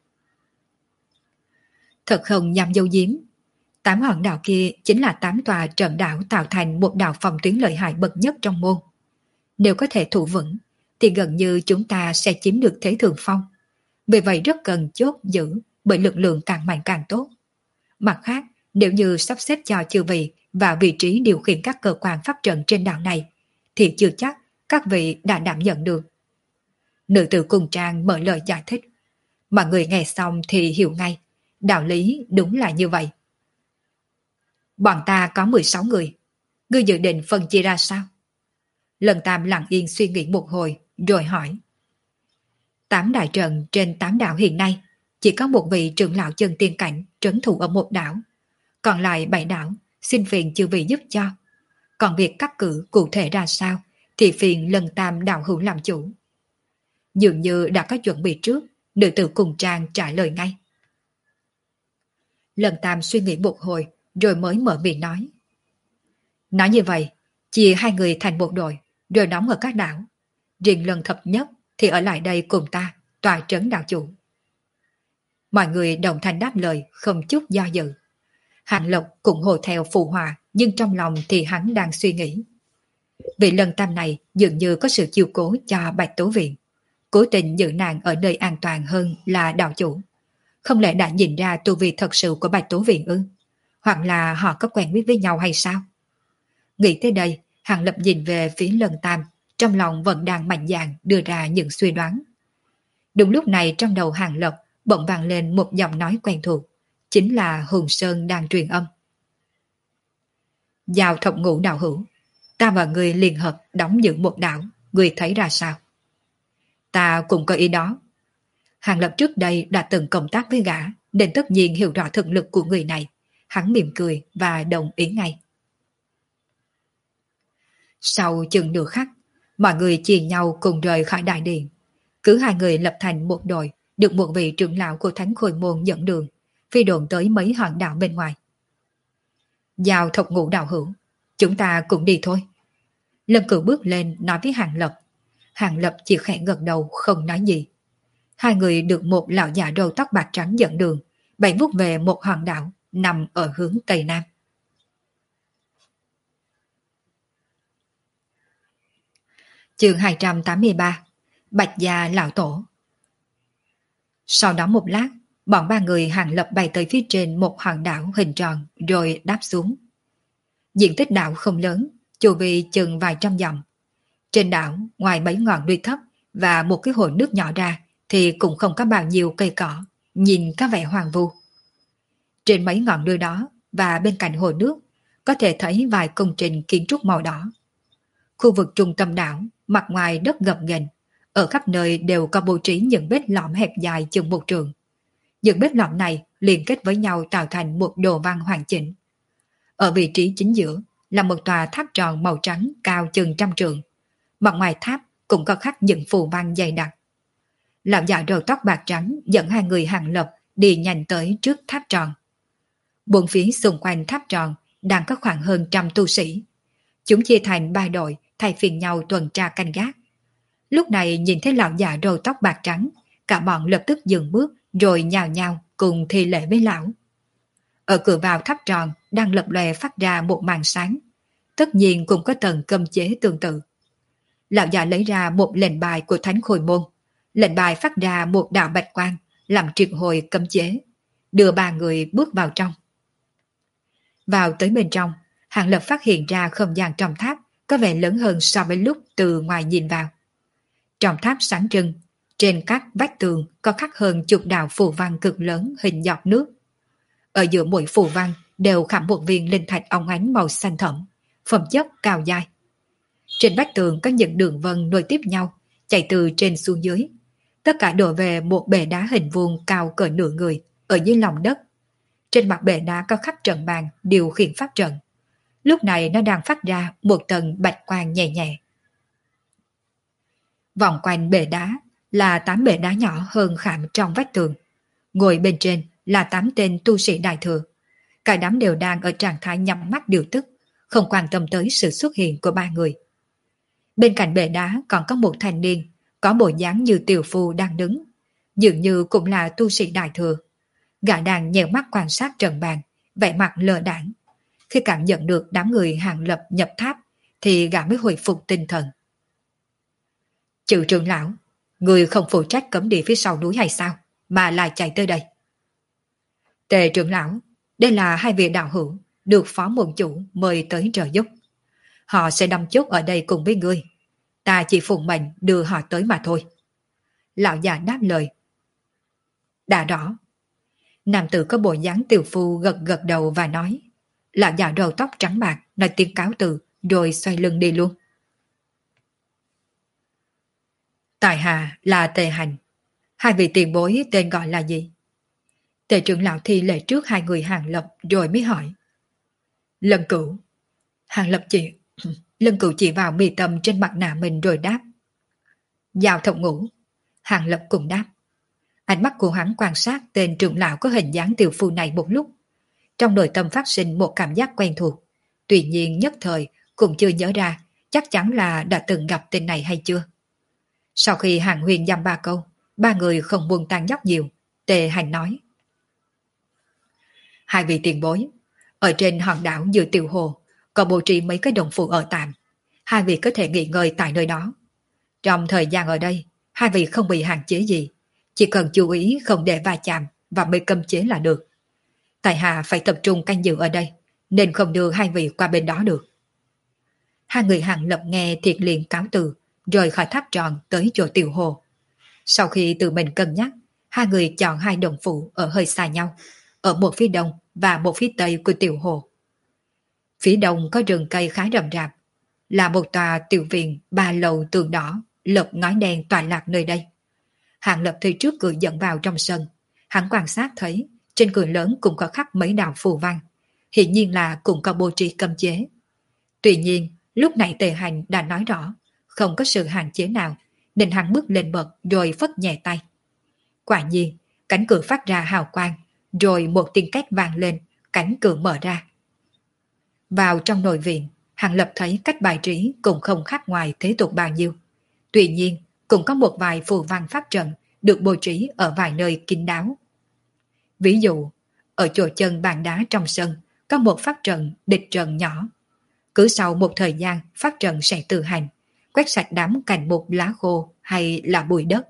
Thật không nhằm dâu diếm, 8 hòn đảo kia chính là 8 tòa trận đảo tạo thành một đạo phòng tuyến lợi hại bậc nhất trong môn. Nếu có thể thủ vững, thì gần như chúng ta sẽ chiếm được thế thượng phong. Vì vậy rất cần chốt giữ, bởi lực lượng càng mạnh càng tốt. Mặt khác, nếu như sắp xếp cho chư vị vào vị trí điều khiển các cơ quan pháp trận trên đảo này, thì chưa chắc các vị đã đảm nhận được. Nữ tử cùng trang mở lời giải thích. Mọi người nghe xong thì hiểu ngay, đạo lý đúng là như vậy. Bọn ta có 16 người, ngươi dự định phân chia ra sao? Lần Tam lặng yên suy nghĩ một hồi, rồi hỏi. 8 đại trận trên 8 đảo hiện nay, chỉ có một vị trưởng lão chân tiên cảnh trấn thủ ở một đảo. Còn lại 7 đảo, xin phiền chư vị giúp cho. Còn việc cắt cử cụ thể ra sao, thì phiền Lần Tam đạo hữu làm chủ. Dường như đã có chuẩn bị trước, nữ tử cùng trang trả lời ngay. Lần Tam suy nghĩ một hồi, rồi mới mở miệng nói. Nói như vậy, chia 2 người thành một đội, rồi đóng ở các đảo. Riêng Lần Thập Nhất thì ở lại đây cùng ta, tòa trấn đạo chủ. Mọi người đồng thanh đáp lời, không chút do dự. Hạng Lộc cũng hồ theo phụ họa, nhưng trong lòng thì hắn đang suy nghĩ. Vị Lần Tam này dường như có sự chiều cố cho Bạch Tố Viện, cố tình giữ nàng ở nơi an toàn hơn là đạo chủ. Không lẽ đã nhìn ra tu vi thật sự của Bạch Tố Viện ư? Hoặc là họ có quen biết với nhau hay sao? Nghĩ tới đây, Hàng Lập nhìn về phía Lần Tam, trong lòng vẫn đang mạnh dạn đưa ra những suy đoán. Đúng lúc này trong đầu Hàng Lập bỗng vang lên một giọng nói quen thuộc, chính là Hùng Sơn đang truyền âm. Giao Thập Ngũ đạo hữu, ta và người liên hợp đóng giữ một đảo, người thấy ra sao? Ta cũng có ý đó. Hàng Lập trước đây đã từng công tác với gã, nên tất nhiên hiểu rõ thực lực của người này. Hắn mỉm cười và đồng ý ngay. Sau chừng nửa khắc, mọi người chia nhau cùng rời khỏi đại điện. Cứ 2 người lập thành một đội, được một vị trưởng lão của Thánh Khôi Môn dẫn đường, phi độn tới mấy hòn đảo bên ngoài. Giao Thập Ngũ đạo hữu, chúng ta cũng đi thôi. Lâm Cửu bước lên nói với Hàng Lập. Hàng Lập chỉ khẽ gật đầu không nói gì. 2 người được một lão già râu tóc bạc trắng dẫn đường, bay vút về một hòn đảo nằm ở hướng Tây Nam. Chương 283, Bạch Gia Lão Tổ. Sau đó một lát, bọn 3 người Hàng Lập bay tới phía trên một hòn đảo hình tròn rồi đáp xuống. Diện tích đảo không lớn, chu vi chừng vài trăm dặm. Trên đảo, ngoài mấy ngọn núi thấp và một cái hồ nước nhỏ ra, thì cũng không có bao nhiêu cây cỏ, nhìn có vẻ hoang vu. Trên mấy ngọn núi đó và bên cạnh hồ nước, có thể thấy vài công trình kiến trúc màu đỏ. Khu vực trung tâm đảo, mặt ngoài đất gập ghềnh, ở khắp nơi đều có bố trí những vết lõm hẹp dài chừng 1 trượng. Những vết lõm này liên kết với nhau tạo thành một đồ văn hoàn chỉnh. Ở vị trí chính giữa là một tòa tháp tròn màu trắng cao chừng 100 trượng. Mặt ngoài tháp cũng có khắc những phù văn dày đặc. Lão già râu tóc bạc trắng dẫn 2 người Hàng Lập đi nhanh tới trước tháp tròn. Bốn phía xung quanh tháp tròn đang có khoảng hơn 100 tu sĩ. Chúng chia thành 3 đội thay phiên nhau tuần tra canh gác. Lúc này nhìn thấy lão già râu tóc bạc trắng, cả bọn lập tức dừng bước rồi nhào nhào cùng thi lễ với lão. Ở cửa vào tháp tròn đang lập lòe phát ra một màn sáng, tất nhiên cũng có tầng cấm chế tương tự. Lão già lấy ra một lệnh bài của Thánh Khôi Môn, lệnh bài phát ra một đạo bạch quang làm triệt hồi cấm chế, đưa 3 người bước vào trong. Vào tới bên trong, Hàng Lập phát hiện ra không gian trong tháp có vẻ lớn hơn so với lúc từ ngoài nhìn vào. Trong tháp sáng trưng, trên các vách tường có khắc hơn chục đạo phù văn cực lớn hình giọt nước. Ở giữa mỗi phù văn đều khảm một viên linh thạch óng ánh màu xanh thẫm, phẩm chất cao dai. Trên vách tường có những đường vân nối tiếp nhau, chạy từ trên xuống dưới. Tất cả đổ về một bể đá hình vuông cao cỡ nửa người ở dưới lòng đất. Trên mặt bể đá có khắc trận bàn điều khiển pháp trận. Lúc này nó đang phát ra một tầng bạch quang nhẹ nhẹ. Vòng quanh bể đá là 8 bể đá nhỏ hơn khảm trong vách tường. Ngồi bên trên là 8 tên tu sĩ đại thừa. Cả đám đều đang ở trạng thái nhắm mắt điều tức, không quan tâm tới sự xuất hiện của 3 người. Bên cạnh bể đá còn có một thanh niên, có bộ dáng như tiều phu đang đứng, dường như cũng là tu sĩ đại thừa. Gã đang nheo mắt quan sát trận bàn, vẻ mặt lờ đãng. Khi cảm nhận được đám người Hàng Lập nhập tháp, thì gã mới hồi phục tinh thần. Chữ trưởng lão, người không phụ trách cấm địa phía sau núi hay sao, mà lại chạy tới đây? Tề trưởng lão, đây là 2 vị đạo hữu được phó môn chủ mời tới trợ giúp. Họ sẽ đâm chốt ở đây cùng với ngươi. Ta chỉ phụng mệnh đưa họ tới mà thôi. Lão già đáp lời. Đã rõ. Nam tử có bộ dáng tiều phu gật gật đầu và nói. Lão già đầu tóc trắng bạc nói tiếng cáo từ rồi xoay lưng đi luôn. Tại hạ là Tề Hành. 2 vị tiền bối tên gọi là gì? Tề trưởng lão thi lễ trước 2 người Hàng Lập rồi mới hỏi. Lân Cửu. Hàng Lập Lân Cửu chỉ vào mi tâm trên mặt nạ mình rồi đáp. Giao Thập Ngũ. Hàng Lập cùng đáp. Ánh mắt của hắn quan sát tên trưởng lão có hình dáng tiều phu này một lúc. Trong nội tâm phát sinh một cảm giác quen thuộc. Tuy nhiên nhất thời cũng chưa nhớ ra chắc chắn là đã từng gặp tên này hay chưa. Sau khi Hàng Huyền dăm 3 câu, 3 người không buồn tàn nhóc nhiều, Tề Hành nói. 2 vị tiền bối, ở trên hòn đảo giữa Tiểu Hồ, có bố trí mấy cái đồng phụ ở tạm. 2 vị có thể nghỉ ngơi tại nơi đó. Trong thời gian ở đây, 2 vị không bị hạn chế gì, chỉ cần chú ý không để va chạm và bị cấm chế là được. Tại hạ phải tập trung canh giữ ở đây, nên không đưa 2 vị qua bên đó được. 2 người Hàng Lập nghe thiệt liền cáo từ, rời khỏi tháp tròn tới chỗ Tiểu Hồ. Sau khi tự mình cân nhắc, 2 người chọn 2 đồng phụ ở hơi xa nhau, ở một phía đông và một phía tây của Tiểu Hồ. Phía đông có rừng cây khá rậm rạp, là một tòa tiểu viện 3 lầu tường đỏ, lợp ngói đen tọa lạc nơi đây. Hàng Lập thì trước cửa dẫn vào trong sân, hắn quan sát thấy trên cửa lớn cũng có khắc mấy đạo phù văn, hiển nhiên là cũng có bố trí cấm chế. Tuy nhiên, lúc này Tề Hành đã nói rõ, không có sự hạn chế nào, nên hắn bước lên bậc rồi phất nhẹ tay. Quả nhiên, cánh cửa phát ra hào quang, rồi một tiếng két vang lên, cánh cửa mở ra. Vào trong nội viện, Hàng Lập thấy cách bài trí cũng không khác ngoài thế tục bao nhiêu. Tuy nhiên, cũng có một vài phù văn pháp trận được bố trí ở vài nơi kín đáo. Ví dụ, ở chỗ chân bàn đá trong sân có một pháp trận địch trận nhỏ. Cứ sau một thời gian, pháp trận sẽ tự hành, quét sạch đám cành mục lá khô hay là bụi đất.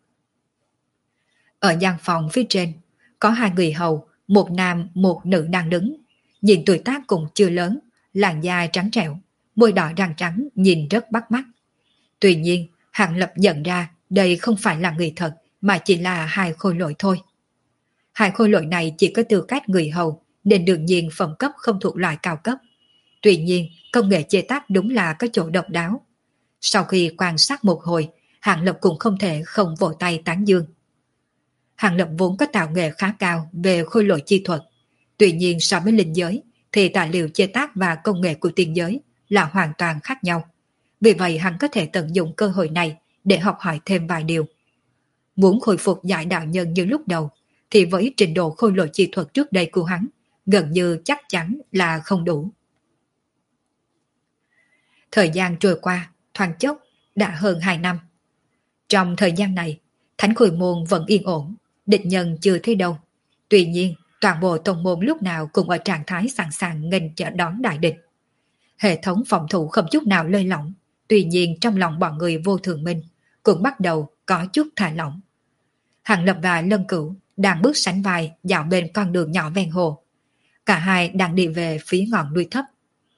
Ở gian phòng phía trên, có 2 người hầu, một nam một nữ đang đứng. Nhìn tuổi tác cũng chưa lớn, làn da trắng trẻo, môi đỏ răng trắng nhìn rất bắt mắt. Tuy nhiên, Hàng Lập nhận ra đây không phải là người thật mà chỉ là 2 khôi lỗi thôi. 2 khôi lỗi này chỉ có tư cách người hầu nên đương nhiên phẩm cấp không thuộc loại cao cấp. Tuy nhiên, công nghệ chế tác đúng là có chỗ độc đáo. Sau khi quan sát một hồi, Hàng Lập cũng không thể không vỗ tay tán dương. Hàng Lập vốn có tạo nghệ khá cao về khôi lỗi chi thuật. Tuy nhiên so với linh giới thì tài liệu chế tác và công nghệ của tiên giới là hoàn toàn khác nhau. Vì vậy hắn có thể tận dụng cơ hội này để học hỏi thêm vài điều. Muốn khôi phục giải đạo nhân như lúc đầu thì với trình độ khôi lỗi chi thuật trước đây của hắn gần như chắc chắn là không đủ. Thời gian trôi qua, thoáng chốc đã hơn 2 năm. Trong thời gian này, Thánh Khôi Môn vẫn yên ổn, địch nhân chưa thấy đâu. Tuy nhiên, toàn bộ tông môn lúc nào cũng ở trạng thái sẵn sàng nghênh chở đón đại địch. Hệ thống phòng thủ không chút nào lơi lỏng, tuy nhiên trong lòng bọn người Vô Thường Minh cũng bắt đầu có chút thả lỏng. Hàng Lập và Lân Cửu đang bước sánh vai dạo bên con đường nhỏ ven hồ. Cả hai đang đi về phía ngọn núi thấp.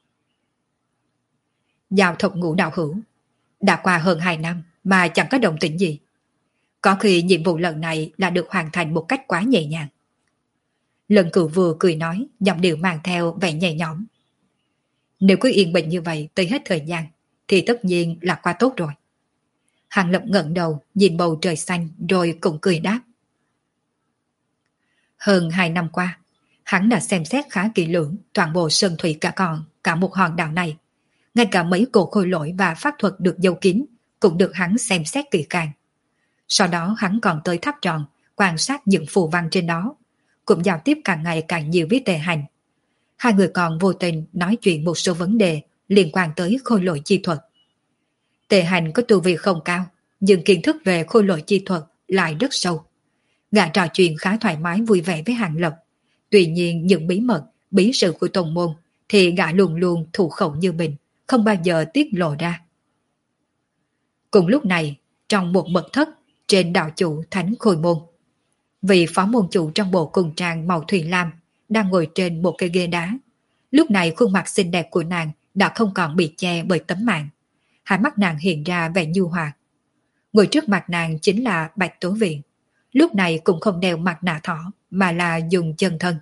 Giao Thộc Ngũ đạo hữu, đã qua hơn 2 năm mà chẳng có động tĩnh gì. Có khi nhiệm vụ lần này là được hoàn thành một cách quá nhẹ nhàng. Lần Cửu vừa cười nói, giọng điệu mang theo vẻ nhẹ nhõm. Nếu cứ yên bình như vậy tới hết thời gian, thì tất nhiên là qua tốt rồi. Hàng Lập ngẩng đầu, nhìn bầu trời xanh rồi cũng cười đáp. Hơn 2 năm qua, hắn đã xem xét khá kỹ lưỡng toàn bộ sơn thủy cả một hòn đảo này. Ngay cả mấy cổ khôi lỗi và pháp thuật được giấu kín cũng được hắn xem xét kỹ càng. Sau đó hắn còn tới tháp tròn, quan sát những phù văn trên đó, cũng giao tiếp càng ngày càng nhiều với Tề Hành. Hai người còn vô tình nói chuyện một số vấn đề liên quan tới khôi lỗi chi thuật. Tề Hành có tu vi không cao, nhưng kiến thức về khôi lỗi chi thuật lại rất sâu. Gã trò chuyện khá thoải mái vui vẻ với Hàng Lập. Tuy nhiên những bí mật, bí sự của tông môn thì gã luôn luôn thủ khẩu như mình, không bao giờ tiết lộ ra. Cùng lúc này, trong một mật thất trên đạo chủ Thánh Khôi Môn, vị phó môn chủ trong bộ cung trang màu thủy lam đang ngồi trên một cây ghế đá. Lúc này khuôn mặt xinh đẹp của nàng đã không còn bị che bởi tấm màn. Hai mắt nàng hiện ra vẻ nhu hòa. Ngồi trước mặt nàng chính là Bạch Tố Viện. Lúc này cũng không đeo mặt nạ thỏ mà là dùng chân thân.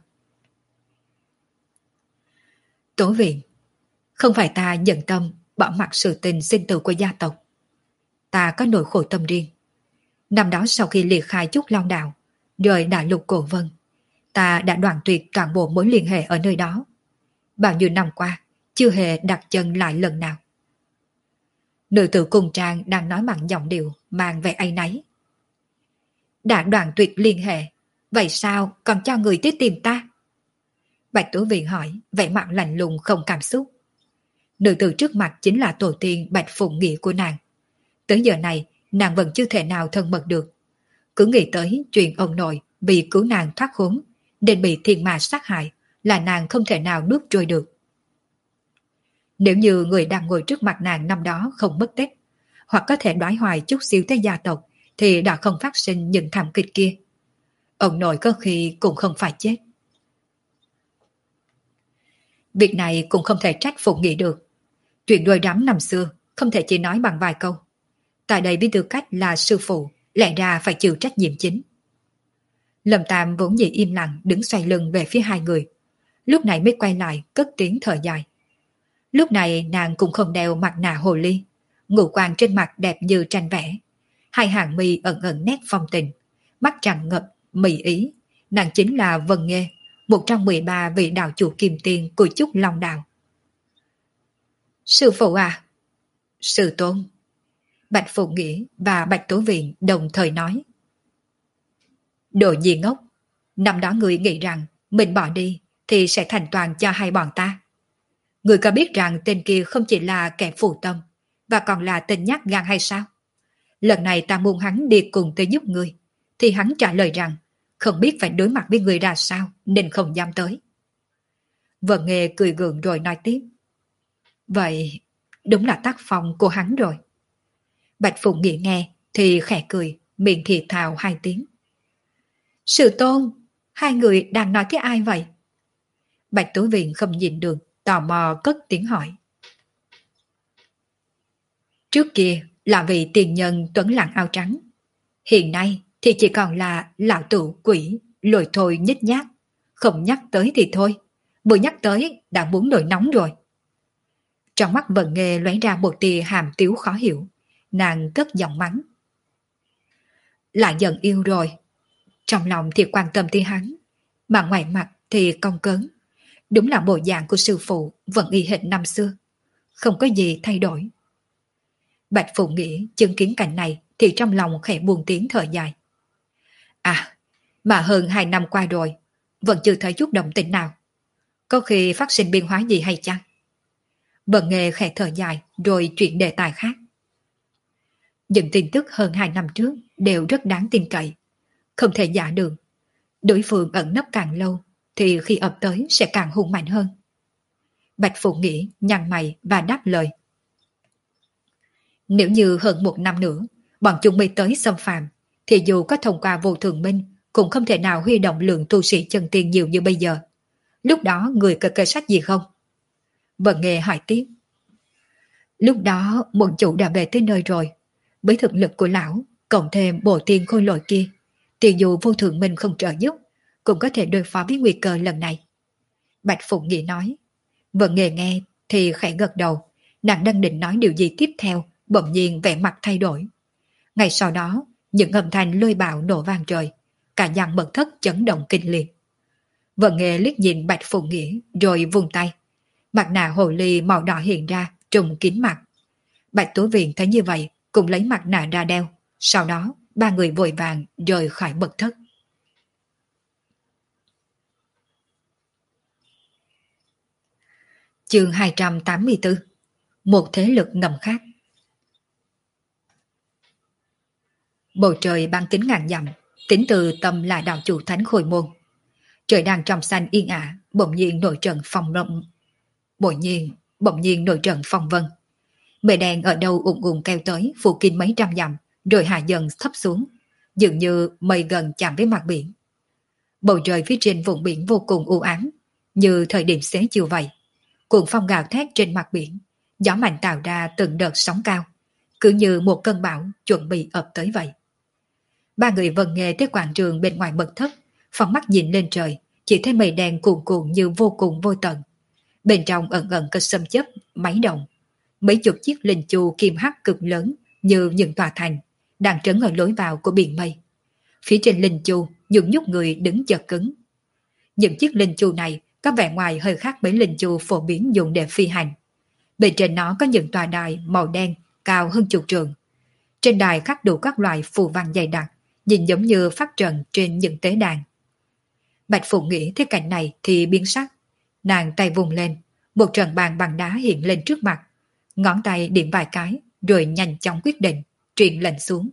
Tố Viện, không phải ta giận tâm bỏ mặc sự tình sinh tử của gia tộc. Ta có nỗi khổ tâm riêng. Năm đó sau khi liệt khai Trúc Long Đạo, rời đại lục Cổ Vân, ta đã đoạn tuyệt toàn bộ mối liên hệ ở nơi đó. Bao nhiêu năm qua, chưa hề đặt chân lại lần nào. Nữ tử cùng trang đang nói bằng giọng điệu mang vẻ áy náy. Đã đoạn tuyệt liên hệ, vậy sao còn cho người tới tìm ta? Bạch Tố Viện hỏi, vẻ mặt lạnh lùng không cảm xúc. Nữ tử trước mặt chính là tổ tiên Bạch Phụng Nghĩa của nàng. Tới giờ này, nàng vẫn chưa thể nào thân mật được. Cứ nghĩ tới chuyện ông nội bị cứu nàng thoát khốn, nên bị thiên ma sát hại, là nàng không thể nào nuốt trôi được. Nếu như người đang ngồi trước mặt nàng năm đó không mất tích, hoặc có thể đoái hoài chút xíu tới gia tộc, thì đã không phát sinh những thảm kịch kia. Ông nội có khi cũng không phải chết. Việc này cũng không thể trách Phụng Nghị được. Chuyện đôi đám năm xưa không thể chỉ nói bằng vài câu. Tại đây với tư cách là sư phụ, lẽ ra phải chịu trách nhiệm chính. Lâm Tam vốn dĩ im lặng đứng xoay lưng về phía hai người. Lúc này mới quay lại cất tiếng thở dài. Lúc này nàng cũng không đeo mặt nạ hồ ly, ngũ quan trên mặt đẹp như tranh vẽ. Hai hàng mi ẩn ẩn nét phong tình, mắt tràn ngập mỹ ý. Nàng chính là Vân Nghê, một trong 13 vị đạo chủ kim tiên của Trúc Long Đạo. Sư phụ à? Sư tôn. Bạch Phụ Nghĩa và Bạch Tố Viện đồng thời nói. Đồ nhi ngốc, năm đó người nghĩ rằng mình bỏ đi thì sẽ thành toàn cho hai bọn ta. Người có biết rằng tên kia không chỉ là kẻ phù tâm, và còn là tên nhát gan hay sao? Lần này ta muốn hắn đi cùng tới giúp người, thì hắn trả lời rằng không biết phải đối mặt với người ra sao nên không dám tới. Vân Nghê cười gượng rồi nói tiếp. Vậy đúng là tác phong của hắn rồi. Bạch Phụng Nghĩa nghe thì khẽ cười, miệng thì thào hai tiếng. Sư tôn, hai người đang nói với ai vậy? Bạch Tố Viện không nhìn được, tò mò cất tiếng hỏi. Trước kia là vị tiền nhân tuấn lãng áo trắng. Hiện nay thì chỉ còn là lão tử quỷ, lồi thôi nhích nhác. Không nhắc tới thì thôi, vừa nhắc tới đã muốn nổi nóng rồi. Trong mắt Vân Nghê lóe ra một tia hàm tiếu khó hiểu. Nàng cất giọng mắng. Lại dần yêu rồi. Trong lòng thì quan tâm tới hắn, mà ngoài mặt thì cong cớn. Đúng là bộ dạng của sư phụ vẫn y hệt năm xưa. Không có gì thay đổi. Bạch Phụ nghĩ chứng kiến cảnh này thì trong lòng khẽ buồn tiếng thở dài. À, mà hơn 2 năm qua rồi, vẫn chưa thấy chút động tĩnh nào. Có khi phát sinh biến hóa gì hay chăng? Vân Nghê khẽ thở dài rồi chuyển đề tài khác. Những tin tức hơn 2 năm trước đều rất đáng tin cậy. Không thể giả được. Đối phương ẩn nấp càng lâu thì khi ập tới sẽ càng hung mạnh hơn. Bạch Phụ nghĩ nhăn mày và đáp lời. Nếu như hơn 1 năm nữa bọn chúng mới tới xâm phạm, thì dù có thông qua vô thường minh cũng không thể nào huy động lượng tu sĩ chân tiên nhiều như bây giờ. Lúc đó người có kê sách gì không? Vân Nghê hỏi tiếp. Lúc đó môn chủ đã về tới nơi rồi. Với thực lực của lão, cộng thêm bộ tiên khôi lỗi kia, thì dù vô thượng minh không trợ giúp, cũng có thể đối phó với nguy cơ lần này. Bạch Phụng Nghị nói. Vân Nghê nghe thì khẽ gật đầu, nàng đang định nói điều gì tiếp theo, bỗng nhiên vẻ mặt thay đổi. Ngay sau đó, những âm thanh lôi bạo nổ vang trời, cả gian mật thất chấn động kinh liệt. Vân Nghê liếc nhìn Bạch Phụng Nghĩa rồi vung tay. Mặt nạ hồ ly màu đỏ hiện ra, trùm kín mặt. Bạch Tố Viện thấy như vậy, cũng lấy mặt nạ ra đeo. Sau đó, ba người vội vàng rời khỏi mật thất. Chương 284. Một thế lực ngầm khác. Bầu trời băng kính ngàn dặm, tính từ tâm là đạo chủ thánh khôi môn. Trời đang trong xanh yên ả, bỗng nhiên nổi trận phong rộng. Bỗng nhiên nổi trận phong vân. Mây đen ở đâu ùn ùn keo tới, phủ kín mấy trăm dặm, rồi hạ dần thấp xuống, dường như mây gần chạm với mặt biển. Bầu trời phía trên vùng biển vô cùng u ám, như thời điểm xế chiều vậy. Cuồng phong gào thét trên mặt biển, gió mạnh tạo ra từng đợt sóng cao, cứ như một cơn bão chuẩn bị ập tới vậy. Ba người Vân Nghê tới quảng trường bên ngoài mật thất, phóng mắt nhìn lên trời, chỉ thấy mây đen cuồn cuộn như vô cùng vô tận. Bên trong ẩn ẩn có xâm chấp, máy động. Mấy chục chiếc linh chu kim hắc cực lớn như những tòa thành đang trấn ở lối vào của biển mây. Phía trên linh chu, những nhúc người đứng chật cứng. Những chiếc linh chu này có vẻ ngoài hơi khác với linh chu phổ biến dùng để phi hành. Bên trên nó có những tòa đài màu đen cao hơn chục trượng. Trên đài khắc đủ các loại phù văn dày đặc, nhìn giống như pháp trận trên những tế đàn. Bạch Phụng nghĩ thế cảnh này thì biến sắc. Nàng tay vùng lên, một trận bàn bằng đá hiện lên trước mặt. Ngón tay điểm vài cái, rồi nhanh chóng quyết định, truyền lệnh xuống.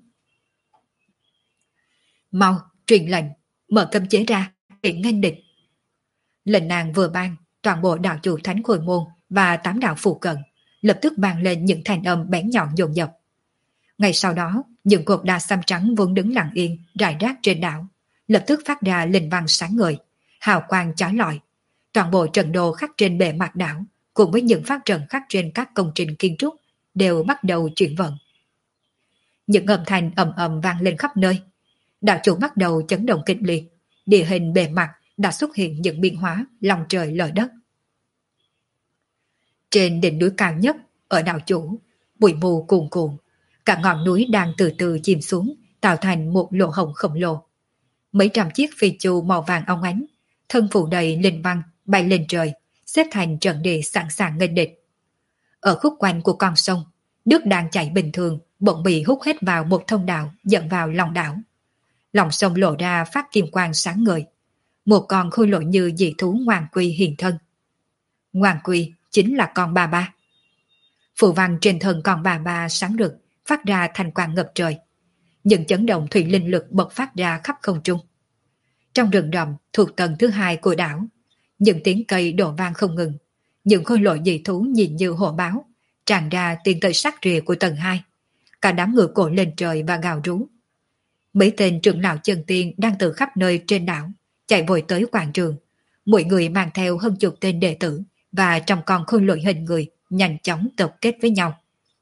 Mau, truyền lệnh, mở cấm chế ra, để nghênh địch. Lệnh nàng vừa ban, toàn bộ đạo chủ thánh khôi môn và 8 đạo phụ cận lập tức vang lên những thanh âm bén nhọn dồn dập. Ngay sau đó, những cột đá xám trắng vốn đứng lặng yên, rải rác trên đảo, lập tức phát ra linh văn sáng ngời, hào quang chói lọi. Toàn bộ trận đồ khắc trên bề mặt đảo, cùng với những phát trận khắc trên các công trình kiến trúc, đều bắt đầu chuyển vận. Những âm thanh ầm ầm vang lên khắp nơi. Đạo chủ bắt đầu chấn động kịch liệt, địa hình bề mặt đã xuất hiện những biến hóa lòng trời lở đất. Trên đỉnh núi cao nhất, ở đạo chủ, bụi mù cuồn cuộn, cả ngọn núi đang từ từ chìm xuống, tạo thành một lỗ hổng khổng lồ. Mấy trăm chiếc phi chu màu vàng óng ánh, thân phủ đầy linh văn bay lên trời, xếp thành trận địa sẵn sàng nghênh địch. Ở khúc quanh của con sông, nước đang chảy bình thường bỗng bị hút hết vào một thông đạo dẫn vào lòng đảo. Lòng sông lộ ra phát kim quang sáng ngời. Một con khôi lỗi như dị thú ngoan quy hiện thân. Ngoan quy chính là con bà ba. Phù văn trên thân con bà ba sáng rực, phát ra thành quang ngập trời. Những chấn động thủy linh lực bộc phát ra khắp không trung. Trong rừng rậm thuộc tầng thứ 2 của đảo, những tiếng cây đổ vang không ngừng. Những khôi lỗi dị thú nhìn như hổ báo, tràn ra tiếng cây sắc rìa của tầng 2. Cả đám ngựa cổ lên trời và gào rú. Mấy tên trưởng lão chân tiên đang từ khắp nơi trên đảo, chạy vội tới quảng trường. Mỗi người mang theo hơn chục tên đệ tử và trong con khôi lỗi hình người nhanh chóng tập kết với nhau.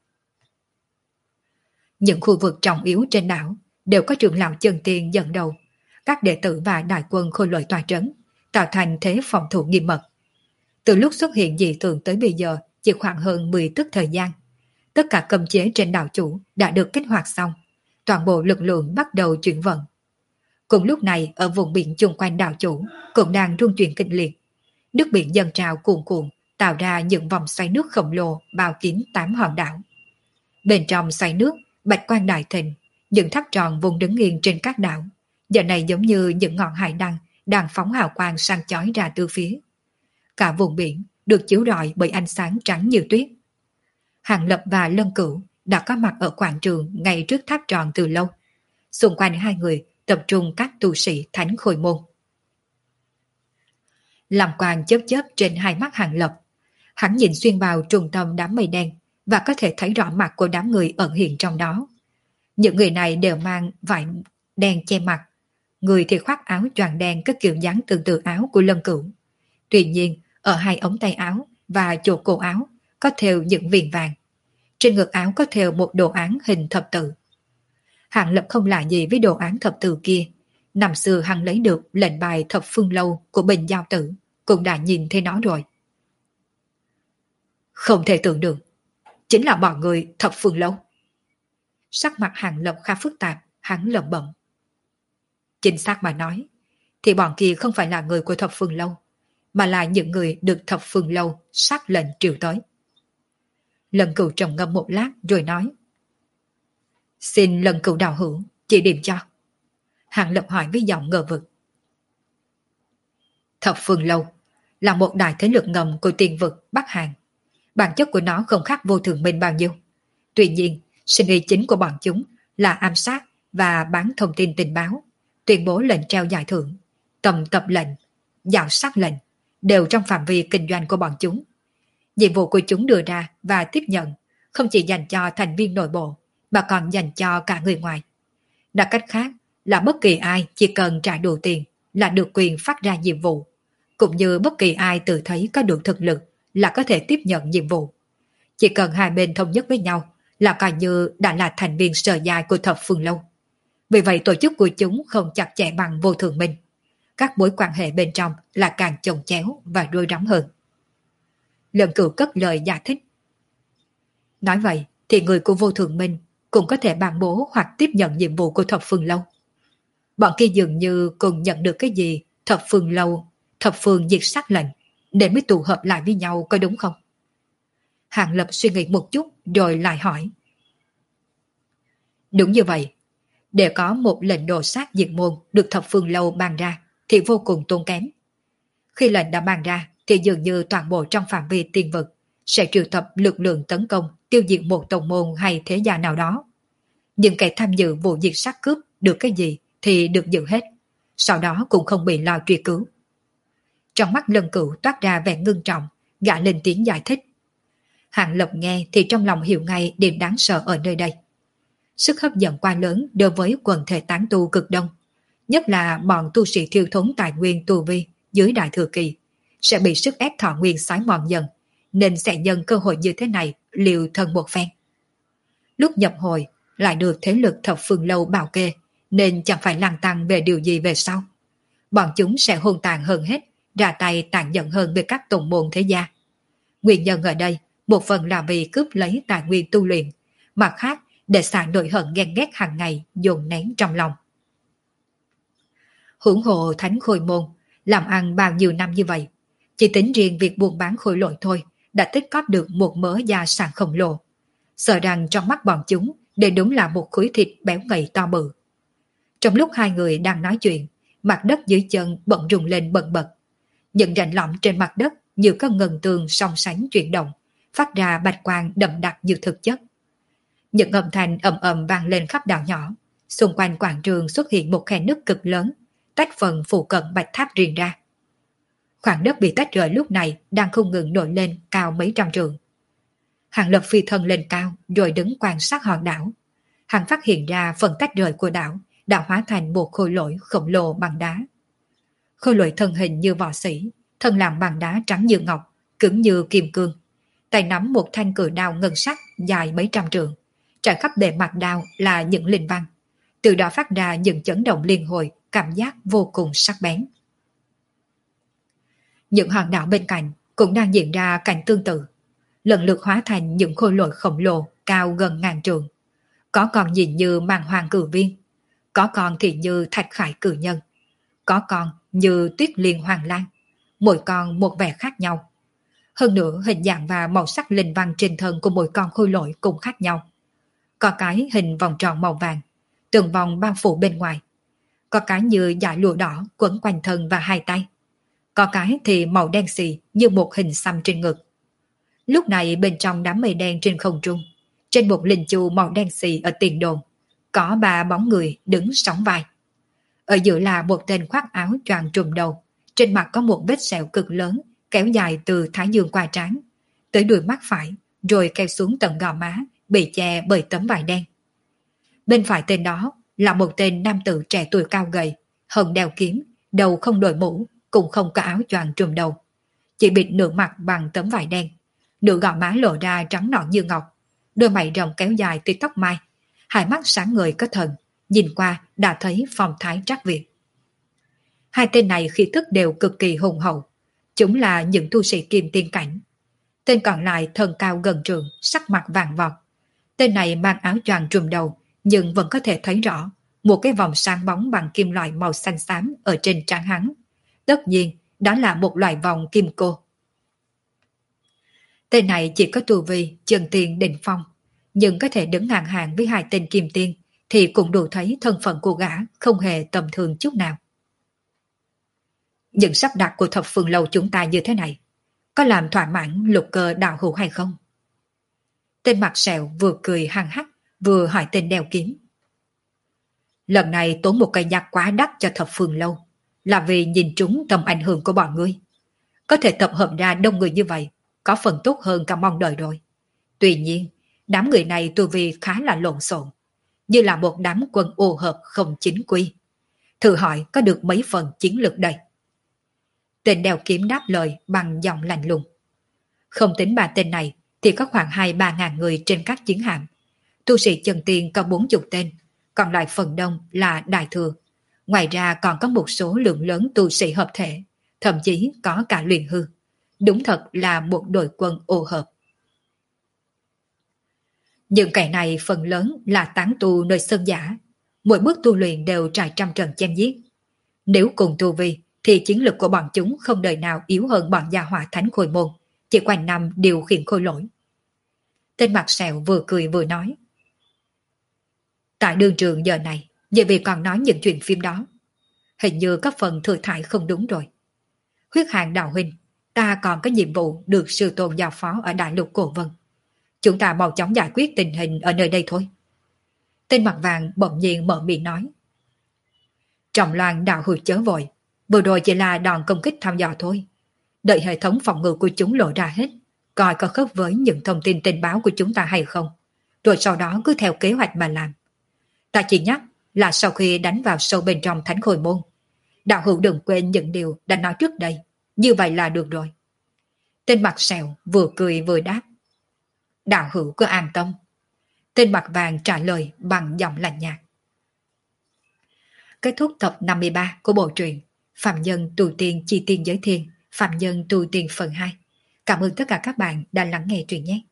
Những khu vực trọng yếu trên đảo đều có trưởng lão chân tiên dẫn đầu. Các đệ tử và đại quân khôi lỗi tòa trấn, tạo thành thế phòng thủ nghiêm mật. Từ lúc xuất hiện dị tượng tới bây giờ chỉ khoảng hơn 10 tức thời gian. Tất cả cấm chế trên đảo chủ đã được kích hoạt xong. Toàn bộ lực lượng bắt đầu chuyển vận. Cùng lúc này ở vùng biển chung quanh đảo chủ cũng đang rung chuyển kịch liệt. Nước biển dâng trào cuồn cuộn, tạo ra những vòng xoáy nước khổng lồ bao kín 8 hòn đảo. Bên trong xoáy nước, bạch quang đại thịnh, những tháp tròn vùng đứng yên trên các đảo. Giờ này giống như những ngọn hải đăng đang phóng hào quang sang chói ra từ phía. Cả vùng biển được chiếu rọi bởi ánh sáng trắng như tuyết. Hàng Lập và Lân Cửu đã có mặt ở quảng trường ngay trước tháp tròn từ lâu. Xung quanh hai người tập trung các tu sĩ thánh khôi môn. Làm quang chớp chớp trên hai mắt Hàng Lập. Hắn nhìn xuyên vào trung tâm đám mây đen và có thể thấy rõ mặt của đám người ẩn hiện trong đó. Những người này đều mang vải đen che mặt. Người thì khoác áo choàng đen có kiểu dáng tương tự áo của Lân Cửu. Tuy nhiên, ở hai ống tay áo và chỗ cổ áo có thêu những viền vàng. Trên ngực áo có thêu một đồ án hình thập tự. Hạng Lập không lạ gì với đồ án thập tự kia. Năm xưa hắn lấy được lệnh bài thập phương lâu của Bình Giao Tử, cũng đã nhìn thấy nó rồi. Không thể tưởng được, chính là bọn người thập phương lâu. Sắc mặt Hạng Lập khá phức tạp, hắn lẩm bẩm. Chính xác mà nói, thì bọn kia không phải là người của thập phương lâu, mà là những người được thập phương lâu sắc lệnh triệu tới. Lần Cửu trầm ngâm một lát rồi nói. Xin Lần Cửu đạo hữu chỉ điểm cho. Hạng Lập hỏi với giọng ngờ vực. Thập phương lâu là một đại thế lực ngầm của tiền vực Bắc Hàn. Bản chất của nó không khác vô thường minh bao nhiêu. Tuy nhiên, sinh ý chính của bọn chúng là ám sát và bán thông tin tình báo, tuyên bố lệnh treo giải thưởng, tầm tập lệnh, dạo sát lệnh, đều trong phạm vi kinh doanh của bọn chúng. Nhiệm vụ của chúng đưa ra và tiếp nhận không chỉ dành cho thành viên nội bộ, mà còn dành cho cả người ngoài. Nói cách khác là bất kỳ ai chỉ cần trả đủ tiền là được quyền phát ra nhiệm vụ, cũng như bất kỳ ai tự thấy có đủ thực lực là có thể tiếp nhận nhiệm vụ. Chỉ cần hai bên thống nhất với nhau là coi như đã là thành viên sở dài của thập phương lâu. Vì vậy tổ chức của chúng không chặt chẽ bằng vô thường minh. Các mối quan hệ bên trong là càng chồng chéo và rối rắm hơn. Lần Cửu cất lời giải thích. Nói vậy thì người của vô thường minh cũng có thể ban bố hoặc tiếp nhận nhiệm vụ của thập phương lâu. Bọn kia dường như cùng nhận được cái gì thập phương lâu, thập phương diệt sát lệnh, nên mới tụ hợp lại với nhau, có đúng không? Hạng Lập suy nghĩ một chút rồi lại hỏi. Đúng như vậy. Để có một lệnh đồ sát diệt môn được thập phương lâu ban ra thì vô cùng tốn kém. Khi lệnh đã ban ra thì dường như toàn bộ trong phạm vi tiền vực sẽ triệu tập lực lượng tấn công tiêu diệt một tông môn hay thế gia nào đó. Những kẻ tham dự vụ diệt sát cướp được cái gì thì được giữ hết, sau đó cũng không bị lo truy cứu. Trong mắt Lần Cửu toát ra vẻ ngưng trọng, gã lên tiếng giải thích. Hạng Lập nghe thì trong lòng hiểu ngay điểm đáng sợ ở nơi đây. Sức hấp dẫn quá lớn đối với quần thể tán tu cực đông, nhất là bọn tu sĩ thiêu thốn tài nguyên tu vi dưới đại thừa kỳ, sẽ bị sức ép thọ nguyên xói mòn dần, nên sẽ nhân cơ hội như thế này liều thân một phen. Lúc nhập hồi lại được thế lực thập phương lâu bảo kê, nên chẳng phải lăng tăng về điều gì về sau. Bọn chúng sẽ hung tàn hơn hết, ra tay tàn nhẫn hơn với các tông môn thế gia. Nguyên nhân ở đây, một phần là vì cướp lấy tài nguyên tu luyện, mặt khác để xả nỗi hận ghen ghét hàng ngày dồn nén trong lòng. Hưởng hộ Thánh Khôi Môn, làm ăn bao nhiêu năm như vậy, chỉ tính riêng việc buôn bán khối lỗi thôi đã tích cóp được một mớ gia sản khổng lồ. Sợ rằng trong mắt bọn chúng đây đúng là một khối thịt béo ngậy to bự. Trong lúc hai người đang nói chuyện, mặt đất dưới chân bỗng rung lên bần bật. Những rãnh lõm trên mặt đất như có ngân tường song sánh chuyển động, phát ra bạch quang đậm đặc như thực chất. Những âm thanh ầm ầm vang lên khắp đảo nhỏ, xung quanh quảng trường xuất hiện một khe nứt cực lớn, tách phần phụ cận bạch tháp riêng ra. Khoảng đất bị tách rời lúc này đang không ngừng nổi lên cao mấy trăm trượng. Hạng Lập phi thân lên cao rồi đứng quan sát hòn đảo. Hắn phát hiện ra phần tách rời của đảo đã hóa thành một khối lỗi khổng lồ bằng đá. Khối lỗi thân hình như võ sĩ, thân làm bằng đá trắng như ngọc, cứng như kim cương. Tay nắm một thanh cự đao ngân sắc dài mấy trăm trượng. Trải khắp bề mặt đao là những linh văn, từ đó phát ra những chấn động liên hồi, cảm giác vô cùng sắc bén. Những hòn đảo bên cạnh cũng đang diễn ra cảnh tương tự, lần lượt hóa thành những khối lỗi khổng lồ cao gần ngàn trượng. Có con nhìn như màn hoàng cử viên, có con thì như thạch khải cử nhân, có con như tuyết liên hoàng lan, mỗi con một vẻ khác nhau. Hơn nữa hình dạng và màu sắc linh văn trên thân của mỗi con khối lỗi cũng khác nhau. Có cái hình vòng tròn màu vàng, từng vòng bao phủ bên ngoài. Có cái như dải lụa đỏ quấn quanh thân và hai tay. Có cái thì màu đen xì như một hình xăm trên ngực. Lúc này bên trong đám mây đen trên không trung, trên một linh chu màu đen xì ở tiền đồn, có ba bóng người đứng sóng vai. Ở giữa là một tên khoác áo choàng trùm đầu, trên mặt có một vết sẹo cực lớn kéo dài từ thái dương qua trán tới đuôi mắt phải, rồi kéo xuống tận gò má, bị che bởi tấm vải đen. Bên phải tên đó là một tên nam tử trẻ tuổi cao gầy, hồng đeo kiếm, đầu không đội mũ, cũng không có áo choàng trùm đầu, chỉ bịt nửa mặt bằng tấm vải đen, nửa gò má lộ ra trắng nõn như ngọc, đôi mày rồng kéo dài từ tóc mai, hai mắt sáng ngời có thần, nhìn qua đã thấy phong thái trắc việt. Hai tên này khí tức đều cực kỳ hùng hậu, chúng là những tu sĩ kim tiên cảnh. Tên còn lại thân cao gần trượng, sắc mặt vàng vọt. Tên này mang áo choàng trùm đầu, nhưng vẫn có thể thấy rõ một cái vòng sáng bóng bằng kim loại màu xanh xám ở trên trán hắn. Tất nhiên, đó là một loại vòng kim cô. Tên này chỉ có tu vi chân tiên đỉnh phong, nhưng có thể đứng ngang hàng với hai tên kim tiên thì cũng đủ thấy thân phận của gã không hề tầm thường chút nào. Những sắp đặt của thập phương lâu chúng ta như thế này, có làm thỏa mãn Lục Cơ đạo hữu hay không? Tên mặt sẹo vừa cười hăng hắc, vừa hỏi tên đeo kiếm. Lần này tốn một cây nhạc quá đắt cho thập phương lâu, là vì nhìn trúng tầm ảnh hưởng của bọn ngươi. Có thể tập hợp ra đông người như vậy, có phần tốt hơn cả mong đợi rồi. Tuy nhiên, đám người này tu vi khá là lộn xộn, như là một đám quân ô hợp không chính quy. Thử hỏi có được mấy phần chiến lược đây? Tên đeo kiếm đáp lời bằng giọng lạnh lùng. Không tính ba tên này thì có khoảng 2-3 ngàn người trên các chiến hạm. Tu sĩ chân tiên có 40 tên, còn lại phần đông là đại thừa. Ngoài ra còn có một số lượng lớn tu sĩ hợp thể, thậm chí có cả luyện hư. Đúng thật là một đội quân ô hợp. Những kẻ này phần lớn là tán tu nơi sơn giả, mỗi bước tu luyện đều trải trăm trận chém giết. Nếu cùng tu vi thì chiến lực của bọn chúng không đời nào yếu hơn bọn gia hỏa thánh khôi môn, chỉ quanh năm điều khiển khôi lỗi. Tên mặt sẹo vừa cười vừa nói. Tại đường trường giờ này, vậy vì còn nói những chuyện phim đó, hình như có phần thừa thải không đúng rồi. Huyết Hàng đạo huynh, ta còn có nhiệm vụ được sư tôn giao phó ở Đại Lục Cổ Vân. Chúng ta mau chóng giải quyết tình hình ở nơi đây thôi. Tên mặt vàng bỗng nhiên mở miệng nói. Trọng Loan đạo hữu chớ vội, vừa rồi chỉ là đòn công kích thăm dò thôi. Đợi hệ thống phòng ngự của chúng lộ ra hết, coi có khớp với những thông tin tình báo của chúng ta hay không, rồi sau đó cứ theo kế hoạch mà làm. Ta chỉ nhắc là sau khi đánh vào sâu bên trong thánh khôi môn, đạo hữu đừng quên những điều đã nói trước đây, như vậy là được rồi. Tên mặt sẹo vừa cười vừa đáp. Đạo hữu cứ an tâm. Tên mặt vàng trả lời bằng giọng lạnh nhạt. Kết thúc tập 53 của bộ truyện Phạm Nhân Tu Tiên Chi Tiên Giới Thiên, Phạm Nhân Tu Tiên phần 2. Cảm ơn tất cả các bạn đã lắng nghe truyện nhé.